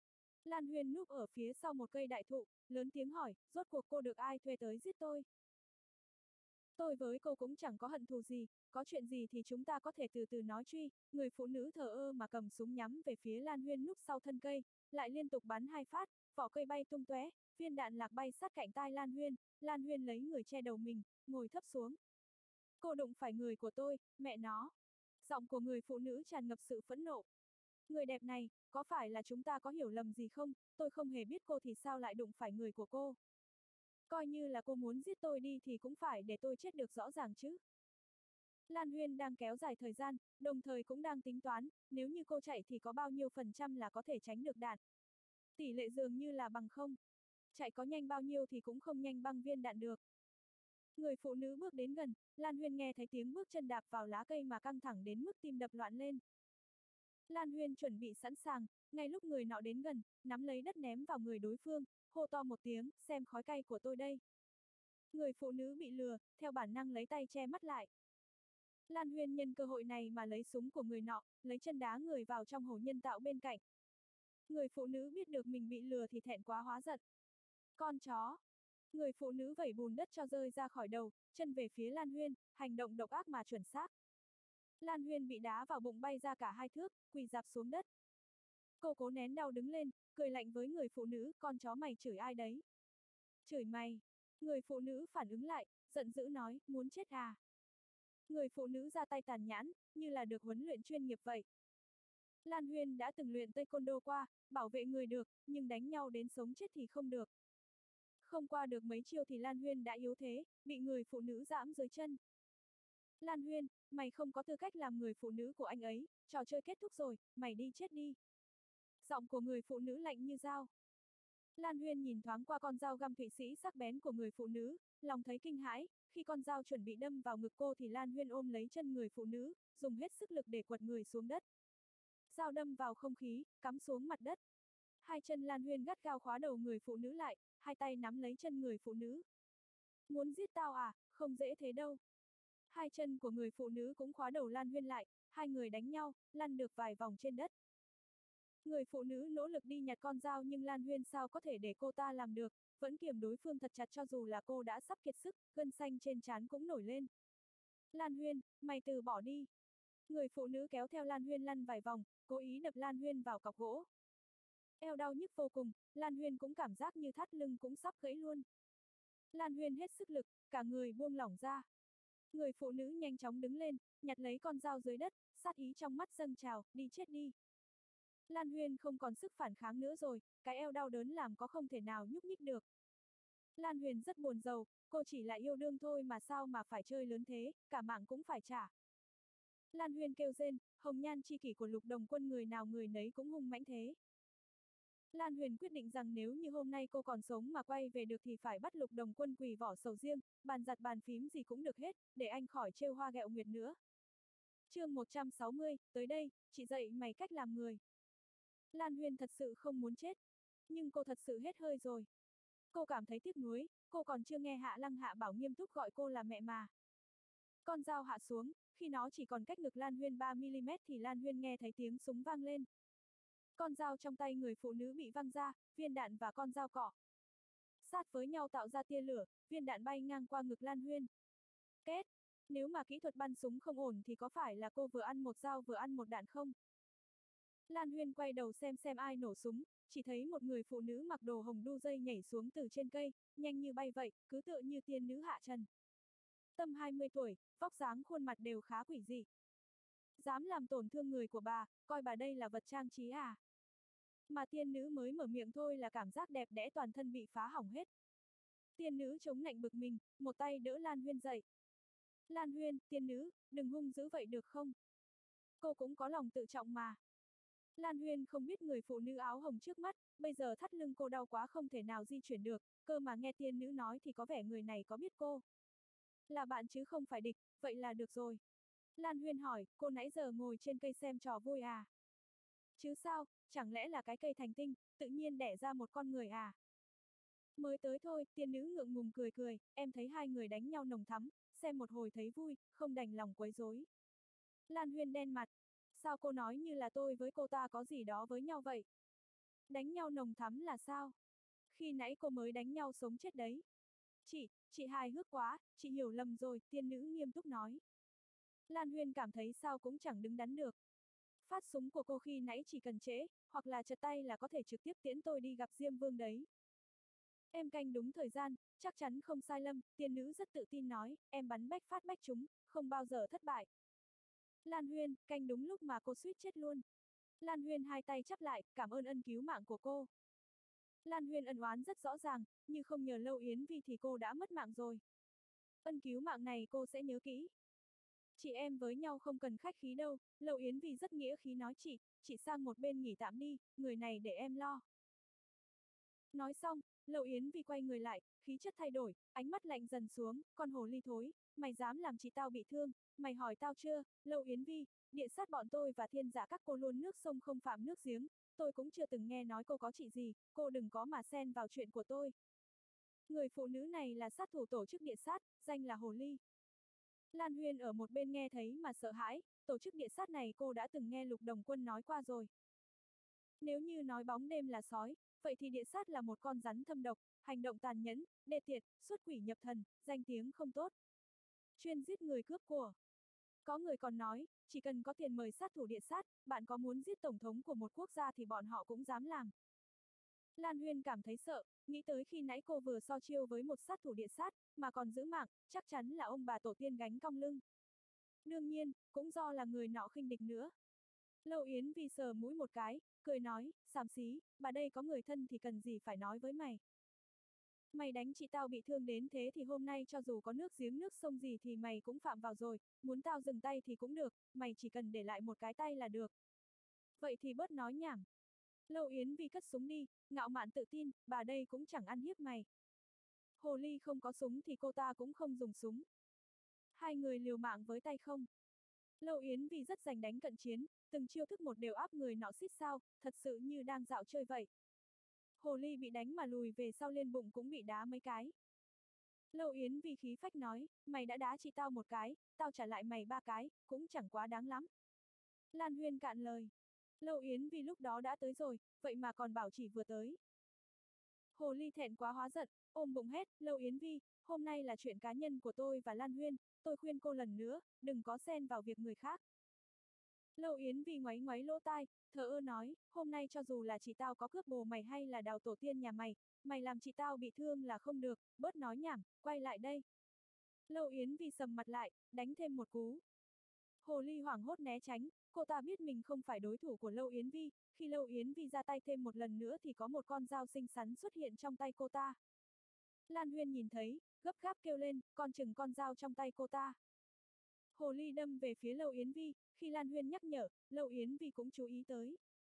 Lan Huyên núp ở phía sau một cây đại thụ, lớn tiếng hỏi, rốt cuộc cô được ai thuê tới giết tôi? Tôi với cô cũng chẳng có hận thù gì, có chuyện gì thì chúng ta có thể từ từ nói truy. Người phụ nữ thờ ơ mà cầm súng nhắm về phía Lan Huyên núp sau thân cây, lại liên tục bắn hai phát, vỏ cây bay tung tóe, viên đạn lạc bay sát cạnh tai Lan Huyên. Lan Huyên lấy người che đầu mình, ngồi thấp xuống. Cô đụng phải người của tôi, mẹ nó. Giọng của người phụ nữ tràn ngập sự phẫn nộ. Người đẹp này, có phải là chúng ta có hiểu lầm gì không? Tôi không hề biết cô thì sao lại đụng phải người của cô. Coi như là cô muốn giết tôi đi thì cũng phải để tôi chết được rõ ràng chứ. Lan Huyên đang kéo dài thời gian, đồng thời cũng đang tính toán, nếu như cô chạy thì có bao nhiêu phần trăm là có thể tránh được đạn. Tỷ lệ dường như là bằng không. Chạy có nhanh bao nhiêu thì cũng không nhanh bằng viên đạn được. Người phụ nữ bước đến gần, Lan Huyên nghe thấy tiếng bước chân đạp vào lá cây mà căng thẳng đến mức tim đập loạn lên. Lan Huyên chuẩn bị sẵn sàng, ngay lúc người nọ đến gần, nắm lấy đất ném vào người đối phương, hô to một tiếng, xem khói cay của tôi đây. Người phụ nữ bị lừa, theo bản năng lấy tay che mắt lại. Lan Huyên nhân cơ hội này mà lấy súng của người nọ, lấy chân đá người vào trong hồ nhân tạo bên cạnh. Người phụ nữ biết được mình bị lừa thì thẹn quá hóa giận. Con chó! Người phụ nữ vẩy bùn đất cho rơi ra khỏi đầu, chân về phía Lan Huyên, hành động độc ác mà chuẩn xác. Lan Huyên bị đá vào bụng bay ra cả hai thước, quỳ rạp xuống đất. Cô cố nén đau đứng lên, cười lạnh với người phụ nữ, con chó mày chửi ai đấy? Chửi mày! Người phụ nữ phản ứng lại, giận dữ nói, muốn chết à? Người phụ nữ ra tay tàn nhẫn, như là được huấn luyện chuyên nghiệp vậy. Lan Huyên đã từng luyện taekwondo qua, bảo vệ người được, nhưng đánh nhau đến sống chết thì không được. Không qua được mấy chiêu thì Lan Huyên đã yếu thế, bị người phụ nữ giẫm dưới chân. Lan Huyên, mày không có tư cách làm người phụ nữ của anh ấy, trò chơi kết thúc rồi, mày đi chết đi. Giọng của người phụ nữ lạnh như dao. Lan Huyên nhìn thoáng qua con dao găm Thụy Sĩ sắc bén của người phụ nữ, lòng thấy kinh hãi, khi con dao chuẩn bị đâm vào ngực cô thì Lan Huyên ôm lấy chân người phụ nữ, dùng hết sức lực để quật người xuống đất. Dao đâm vào không khí, cắm xuống mặt đất. Hai chân Lan Huyên gắt gao khóa đầu người phụ nữ lại, hai tay nắm lấy chân người phụ nữ. Muốn giết tao à, không dễ thế đâu. Hai chân của người phụ nữ cũng khóa đầu Lan Huyên lại, hai người đánh nhau, lăn được vài vòng trên đất. Người phụ nữ nỗ lực đi nhặt con dao nhưng Lan Huyên sao có thể để cô ta làm được, vẫn kiềm đối phương thật chặt cho dù là cô đã sắp kiệt sức, gân xanh trên trán cũng nổi lên. Lan Huyên, mày từ bỏ đi. Người phụ nữ kéo theo Lan Huyên lăn vài vòng, cố ý đập Lan Huyên vào cọc gỗ. Eo đau nhức vô cùng, Lan Huyên cũng cảm giác như thắt lưng cũng sắp gãy luôn. Lan Huyên hết sức lực, cả người buông lỏng ra. Người phụ nữ nhanh chóng đứng lên, nhặt lấy con dao dưới đất, sát ý trong mắt dâng trào, đi chết đi. Lan Huyên không còn sức phản kháng nữa rồi, cái eo đau đớn làm có không thể nào nhúc nhích được. Lan Huyên rất buồn rầu, cô chỉ là yêu đương thôi mà sao mà phải chơi lớn thế, cả mạng cũng phải trả. Lan Huyên kêu rên, hồng nhan chi kỷ của Lục Đồng Quân người nào người nấy cũng hung mãnh thế. Lan Huyên quyết định rằng nếu như hôm nay cô còn sống mà quay về được thì phải bắt Lục Đồng Quân quỳ vỏ sầu riêng, bàn giặt bàn phím gì cũng được hết, để anh khỏi trêu hoa ghẹo nguyệt nữa. Chương một trăm sáu mươi, tới đây, chị dạy mày cách làm người. Lan Huyên thật sự không muốn chết, nhưng cô thật sự hết hơi rồi. Cô cảm thấy tiếc nuối, cô còn chưa nghe Hạ Lăng Hạ Bảo nghiêm túc gọi cô là mẹ mà. Con dao hạ xuống, khi nó chỉ còn cách ngực Lan Huyên ba mi li mét thì Lan Huyên nghe thấy tiếng súng vang lên. Con dao trong tay người phụ nữ bị văng ra, viên đạn và con dao cọ sát với nhau tạo ra tia lửa, viên đạn bay ngang qua ngực Lan Huyên. Két! Nếu mà kỹ thuật bắn súng không ổn thì có phải là cô vừa ăn một dao vừa ăn một đạn không? Lan Huyên quay đầu xem xem ai nổ súng, chỉ thấy một người phụ nữ mặc đồ hồng đu dây nhảy xuống từ trên cây, nhanh như bay vậy, cứ tựa như tiên nữ hạ trần. Tầm hai mươi tuổi, vóc dáng khuôn mặt đều khá quỷ dị. Dám làm tổn thương người của bà, coi bà đây là vật trang trí à? Mà tiên nữ mới mở miệng thôi là cảm giác đẹp đẽ toàn thân bị phá hỏng hết. Tiên nữ chống nạnh bực mình, một tay đỡ Lan Huyên dậy. Lan Huyên, tiên nữ, đừng hung dữ vậy được không? Cô cũng có lòng tự trọng mà. Lan Huyên không biết người phụ nữ áo hồng trước mắt, bây giờ thắt lưng cô đau quá không thể nào di chuyển được, cơ mà nghe tiên nữ nói thì có vẻ người này có biết cô. Là bạn chứ không phải địch, vậy là được rồi. Lan Huyên hỏi, cô nãy giờ ngồi trên cây xem trò vui à? Chứ sao, chẳng lẽ là cái cây thành tinh, tự nhiên đẻ ra một con người à? Mới tới thôi, tiên nữ ngượng ngùng cười cười, em thấy hai người đánh nhau nồng thắm, xem một hồi thấy vui, không đành lòng quấy rối. Lan Huyên đen mặt. Sao cô nói như là tôi với cô ta có gì đó với nhau vậy? Đánh nhau nồng thắm là sao? Khi nãy cô mới đánh nhau sống chết đấy. Chị, chị hài hước quá, chị hiểu lầm rồi, tiên nữ nghiêm túc nói. Lan Huyên cảm thấy sao cũng chẳng đứng đắn được. Phát súng của cô khi nãy chỉ cần trễ, hoặc là chật tay là có thể trực tiếp tiễn tôi đi gặp Diêm Vương đấy. Em canh đúng thời gian, chắc chắn không sai lầm, tiên nữ rất tự tin nói, em bắn bách phát bách trúng, không bao giờ thất bại. Lan Huyên, canh đúng lúc mà cô suýt chết luôn. Lan Huyên hai tay chắp lại, cảm ơn ân cứu mạng của cô. Lan Huyên ân oán rất rõ ràng, nhưng không nhờ Lâu Yến Vi thì cô đã mất mạng rồi. Ân cứu mạng này cô sẽ nhớ kỹ. Chị em với nhau không cần khách khí đâu, Lâu Yến Vi rất nghĩa khí nói chị, chị sang một bên nghỉ tạm đi, người này để em lo. Nói xong, Lâu Yến Vi quay người lại, khí chất thay đổi, ánh mắt lạnh dần xuống, con hồ ly thối, mày dám làm chị tao bị thương, mày hỏi tao chưa, Lâu Yến Vi, địa sát bọn tôi và thiên giả các cô luôn nước sông không phạm nước giếng, tôi cũng chưa từng nghe nói cô có chị gì, cô đừng có mà xen vào chuyện của tôi. Người phụ nữ này là sát thủ tổ chức địa sát, danh là Hồ Ly. Lan Huyên ở một bên nghe thấy mà sợ hãi, tổ chức địa sát này cô đã từng nghe Lục Đồng Quân nói qua rồi. Nếu như nói bóng đêm là sói, vậy thì địa sát là một con rắn thâm độc, hành động tàn nhẫn, đê tiện, xuất quỷ nhập thần, danh tiếng không tốt. Chuyên giết người cướp của. Có người còn nói, chỉ cần có tiền mời sát thủ địa sát, bạn có muốn giết tổng thống của một quốc gia thì bọn họ cũng dám làm. Lan Huyên cảm thấy sợ, nghĩ tới khi nãy cô vừa so chiêu với một sát thủ địa sát, mà còn giữ mạng, chắc chắn là ông bà tổ tiên gánh cong lưng. Đương nhiên, cũng do là người nọ khinh địch nữa. Lâu Yến Vi sờ mũi một cái, cười nói, xàm xí, bà đây có người thân thì cần gì phải nói với mày. Mày đánh chị tao bị thương đến thế thì hôm nay cho dù có nước giếng nước sông gì thì mày cũng phạm vào rồi, muốn tao dừng tay thì cũng được, mày chỉ cần để lại một cái tay là được. Vậy thì bớt nói nhảm. Lâu Yến Vi cất súng đi, ngạo mạn tự tin, bà đây cũng chẳng ăn hiếp mày. Hồ ly không có súng thì cô ta cũng không dùng súng. Hai người liều mạng với tay không. Lâu Yến Vi rất giành đánh cận chiến, từng chiêu thức một đều áp người nọ xít sao, thật sự như đang dạo chơi vậy. Hồ ly bị đánh mà lùi về sau liên bụng cũng bị đá mấy cái. Lâu Yến Vi khí phách nói, mày đã đá chị tao một cái, tao trả lại mày ba cái, cũng chẳng quá đáng lắm. Lan Huyên cạn lời. Lâu Yến Vi lúc đó đã tới rồi, vậy mà còn bảo chỉ vừa tới. Hồ ly thẹn quá hóa giận, ôm bụng hét, Lâu Yến Vi, hôm nay là chuyện cá nhân của tôi và Lan Huyên, tôi khuyên cô lần nữa, đừng có xen vào việc người khác. Lâu Yến Vi ngoáy ngoáy lỗ tai, thờ ơ nói, hôm nay cho dù là chị tao có cướp bồ mày hay là đào tổ tiên nhà mày, mày làm chị tao bị thương là không được, bớt nói nhảm, quay lại đây. Lâu Yến Vi sầm mặt lại, đánh thêm một cú. Hồ ly hoảng hốt né tránh, cô ta biết mình không phải đối thủ của Lâu Yến Vi, khi Lâu Yến Vi ra tay thêm một lần nữa thì có một con dao xinh xắn xuất hiện trong tay cô ta. Lan Huyên nhìn thấy, gấp gáp kêu lên, con chừng con dao trong tay cô ta. Hồ ly đâm về phía Lâu Yến Vi, khi Lan Huyên nhắc nhở, Lâu Yến Vi cũng chú ý tới.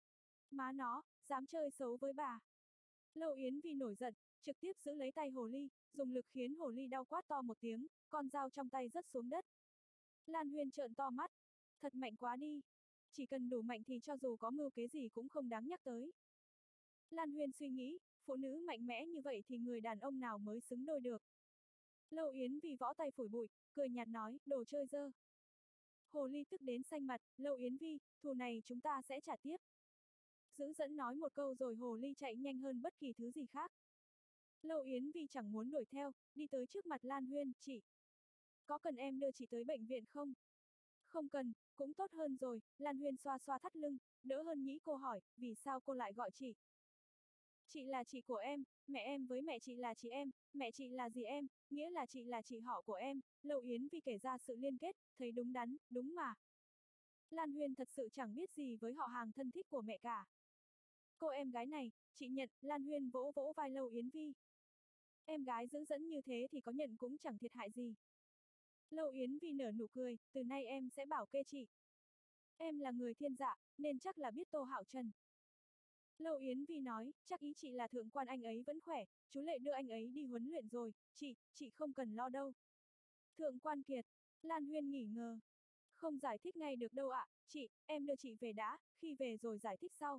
Má nó, dám chơi xấu với bà. Lâu Yến Vi nổi giận, trực tiếp giữ lấy tay hồ ly, dùng lực khiến hồ ly đau quát to một tiếng, con dao trong tay rớt xuống đất. Lan Huyên trợn to mắt. Thật mạnh quá đi. Chỉ cần đủ mạnh thì cho dù có mưu kế gì cũng không đáng nhắc tới. Lan Huyên suy nghĩ, phụ nữ mạnh mẽ như vậy thì người đàn ông nào mới xứng đôi được. Lâu Yến Vi võ tay phủi bụi, cười nhạt nói, đồ chơi dơ. Hồ ly tức đến xanh mặt, Lâu Yến Vi, thù này chúng ta sẽ trả tiếp. Giữ dẫn nói một câu rồi hồ ly chạy nhanh hơn bất kỳ thứ gì khác. Lâu Yến Vi chẳng muốn đuổi theo, đi tới trước mặt Lan Huyên, chị. Có cần em đưa chị tới bệnh viện không? Không cần, cũng tốt hơn rồi, Lan Huyên xoa xoa thắt lưng, đỡ hơn nhĩ cô hỏi, vì sao cô lại gọi chị? Chị là chị của em, mẹ em với mẹ chị là chị em, mẹ chị là dì em, nghĩa là chị là chị họ của em, Lâu Yến Vi kể ra sự liên kết, thấy đúng đắn, đúng mà. Lan Huyên thật sự chẳng biết gì với họ hàng thân thích của mẹ cả. Cô em gái này, chị nhận, Lan Huyên vỗ vỗ vai Lâu Yến Vi. Em gái giữ dẫn như thế thì có nhận cũng chẳng thiệt hại gì. Lâu Yến Vi nở nụ cười, từ nay em sẽ bảo kê chị. Em là người thiên dạ, nên chắc là biết Tô Hạo Trần. Lâu Yến Vi nói, chắc ý chị là thượng quan anh ấy vẫn khỏe, chú Lệ đưa anh ấy đi huấn luyện rồi, chị, chị không cần lo đâu. Thượng quan Kiệt, Lan Huyên nghỉ ngờ. Không giải thích ngay được đâu ạ, à, chị, em đưa chị về đã, khi về rồi giải thích sau.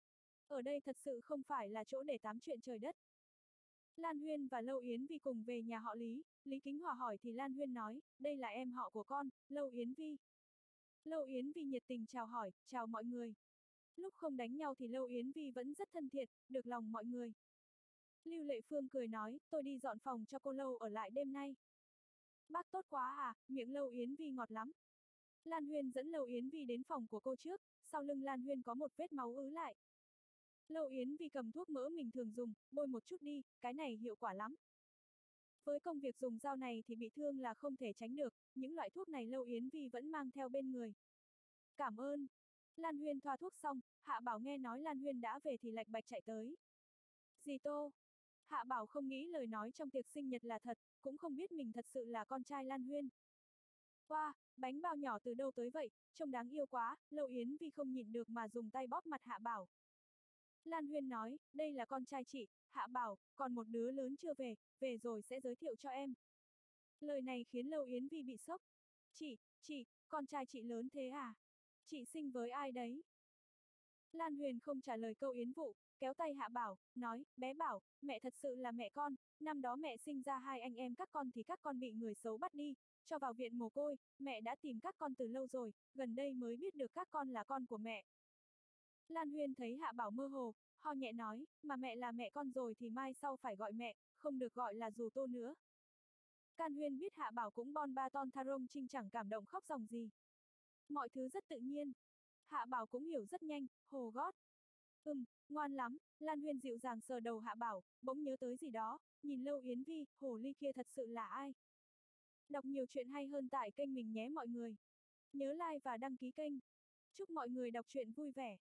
Ở đây thật sự không phải là chỗ để tám chuyện trời đất. Lan Huyên và Lâu Yến Vi cùng về nhà họ Lý, Lý Kính Hòa hỏi thì Lan Huyên nói, đây là em họ của con, Lâu Yến Vi. Lâu Yến Vi nhiệt tình chào hỏi, chào mọi người. Lúc không đánh nhau thì Lâu Yến Vi vẫn rất thân thiện, được lòng mọi người. Lưu Lệ Phương cười nói, tôi đi dọn phòng cho cô Lâu ở lại đêm nay. Bác tốt quá à, miệng Lâu Yến Vi ngọt lắm. Lan Huyên dẫn Lâu Yến Vi đến phòng của cô trước, sau lưng Lan Huyên có một vết máu ứ lại. Lâu Yến Vi cầm thuốc mỡ mình thường dùng, bôi một chút đi, cái này hiệu quả lắm. Với công việc dùng dao này thì bị thương là không thể tránh được, những loại thuốc này Lâu Yến Vi vẫn mang theo bên người. Cảm ơn. Lan Huyên thoa thuốc xong, Hạ Bảo nghe nói Lan Huyên đã về thì lạch bạch chạy tới. Dì Tô. Hạ Bảo không nghĩ lời nói trong tiệc sinh nhật là thật, cũng không biết mình thật sự là con trai Lan Huyên. Wow, bánh bao nhỏ từ đâu tới vậy, trông đáng yêu quá, Lâu Yến Vi không nhịn được mà dùng tay bóp mặt Hạ Bảo. Lan Huyên nói, đây là con trai chị, Hạ Bảo, còn một đứa lớn chưa về, về rồi sẽ giới thiệu cho em. Lời này khiến Lâu Yến Vi bị sốc. Chị, chị, con trai chị lớn thế à? Chị sinh với ai đấy? Lan Huyền không trả lời câu Yến Vụ, kéo tay Hạ Bảo, nói, bé Bảo, mẹ thật sự là mẹ con, năm đó mẹ sinh ra hai anh em các con thì các con bị người xấu bắt đi, cho vào viện mồ côi, mẹ đã tìm các con từ lâu rồi, gần đây mới biết được các con là con của mẹ. Lan Huyền thấy Hạ Bảo mơ hồ, ho nhẹ nói, mà mẹ là mẹ con rồi thì mai sau phải gọi mẹ, không được gọi là dù Tô nữa. Can Huyên biết Hạ Bảo cũng bon ba ton tha rông trinh chẳng cảm động khóc dòng gì. Mọi thứ rất tự nhiên. Hạ Bảo cũng hiểu rất nhanh, hồ gót. Ừm, ngoan lắm, Lan Huyên dịu dàng sờ đầu Hạ Bảo, bỗng nhớ tới gì đó, nhìn Lâu Yến Vi, hồ ly kia thật sự là ai? Đọc nhiều chuyện hay hơn tại kênh mình nhé mọi người. Nhớ like và đăng ký kênh. Chúc mọi người đọc truyện vui vẻ.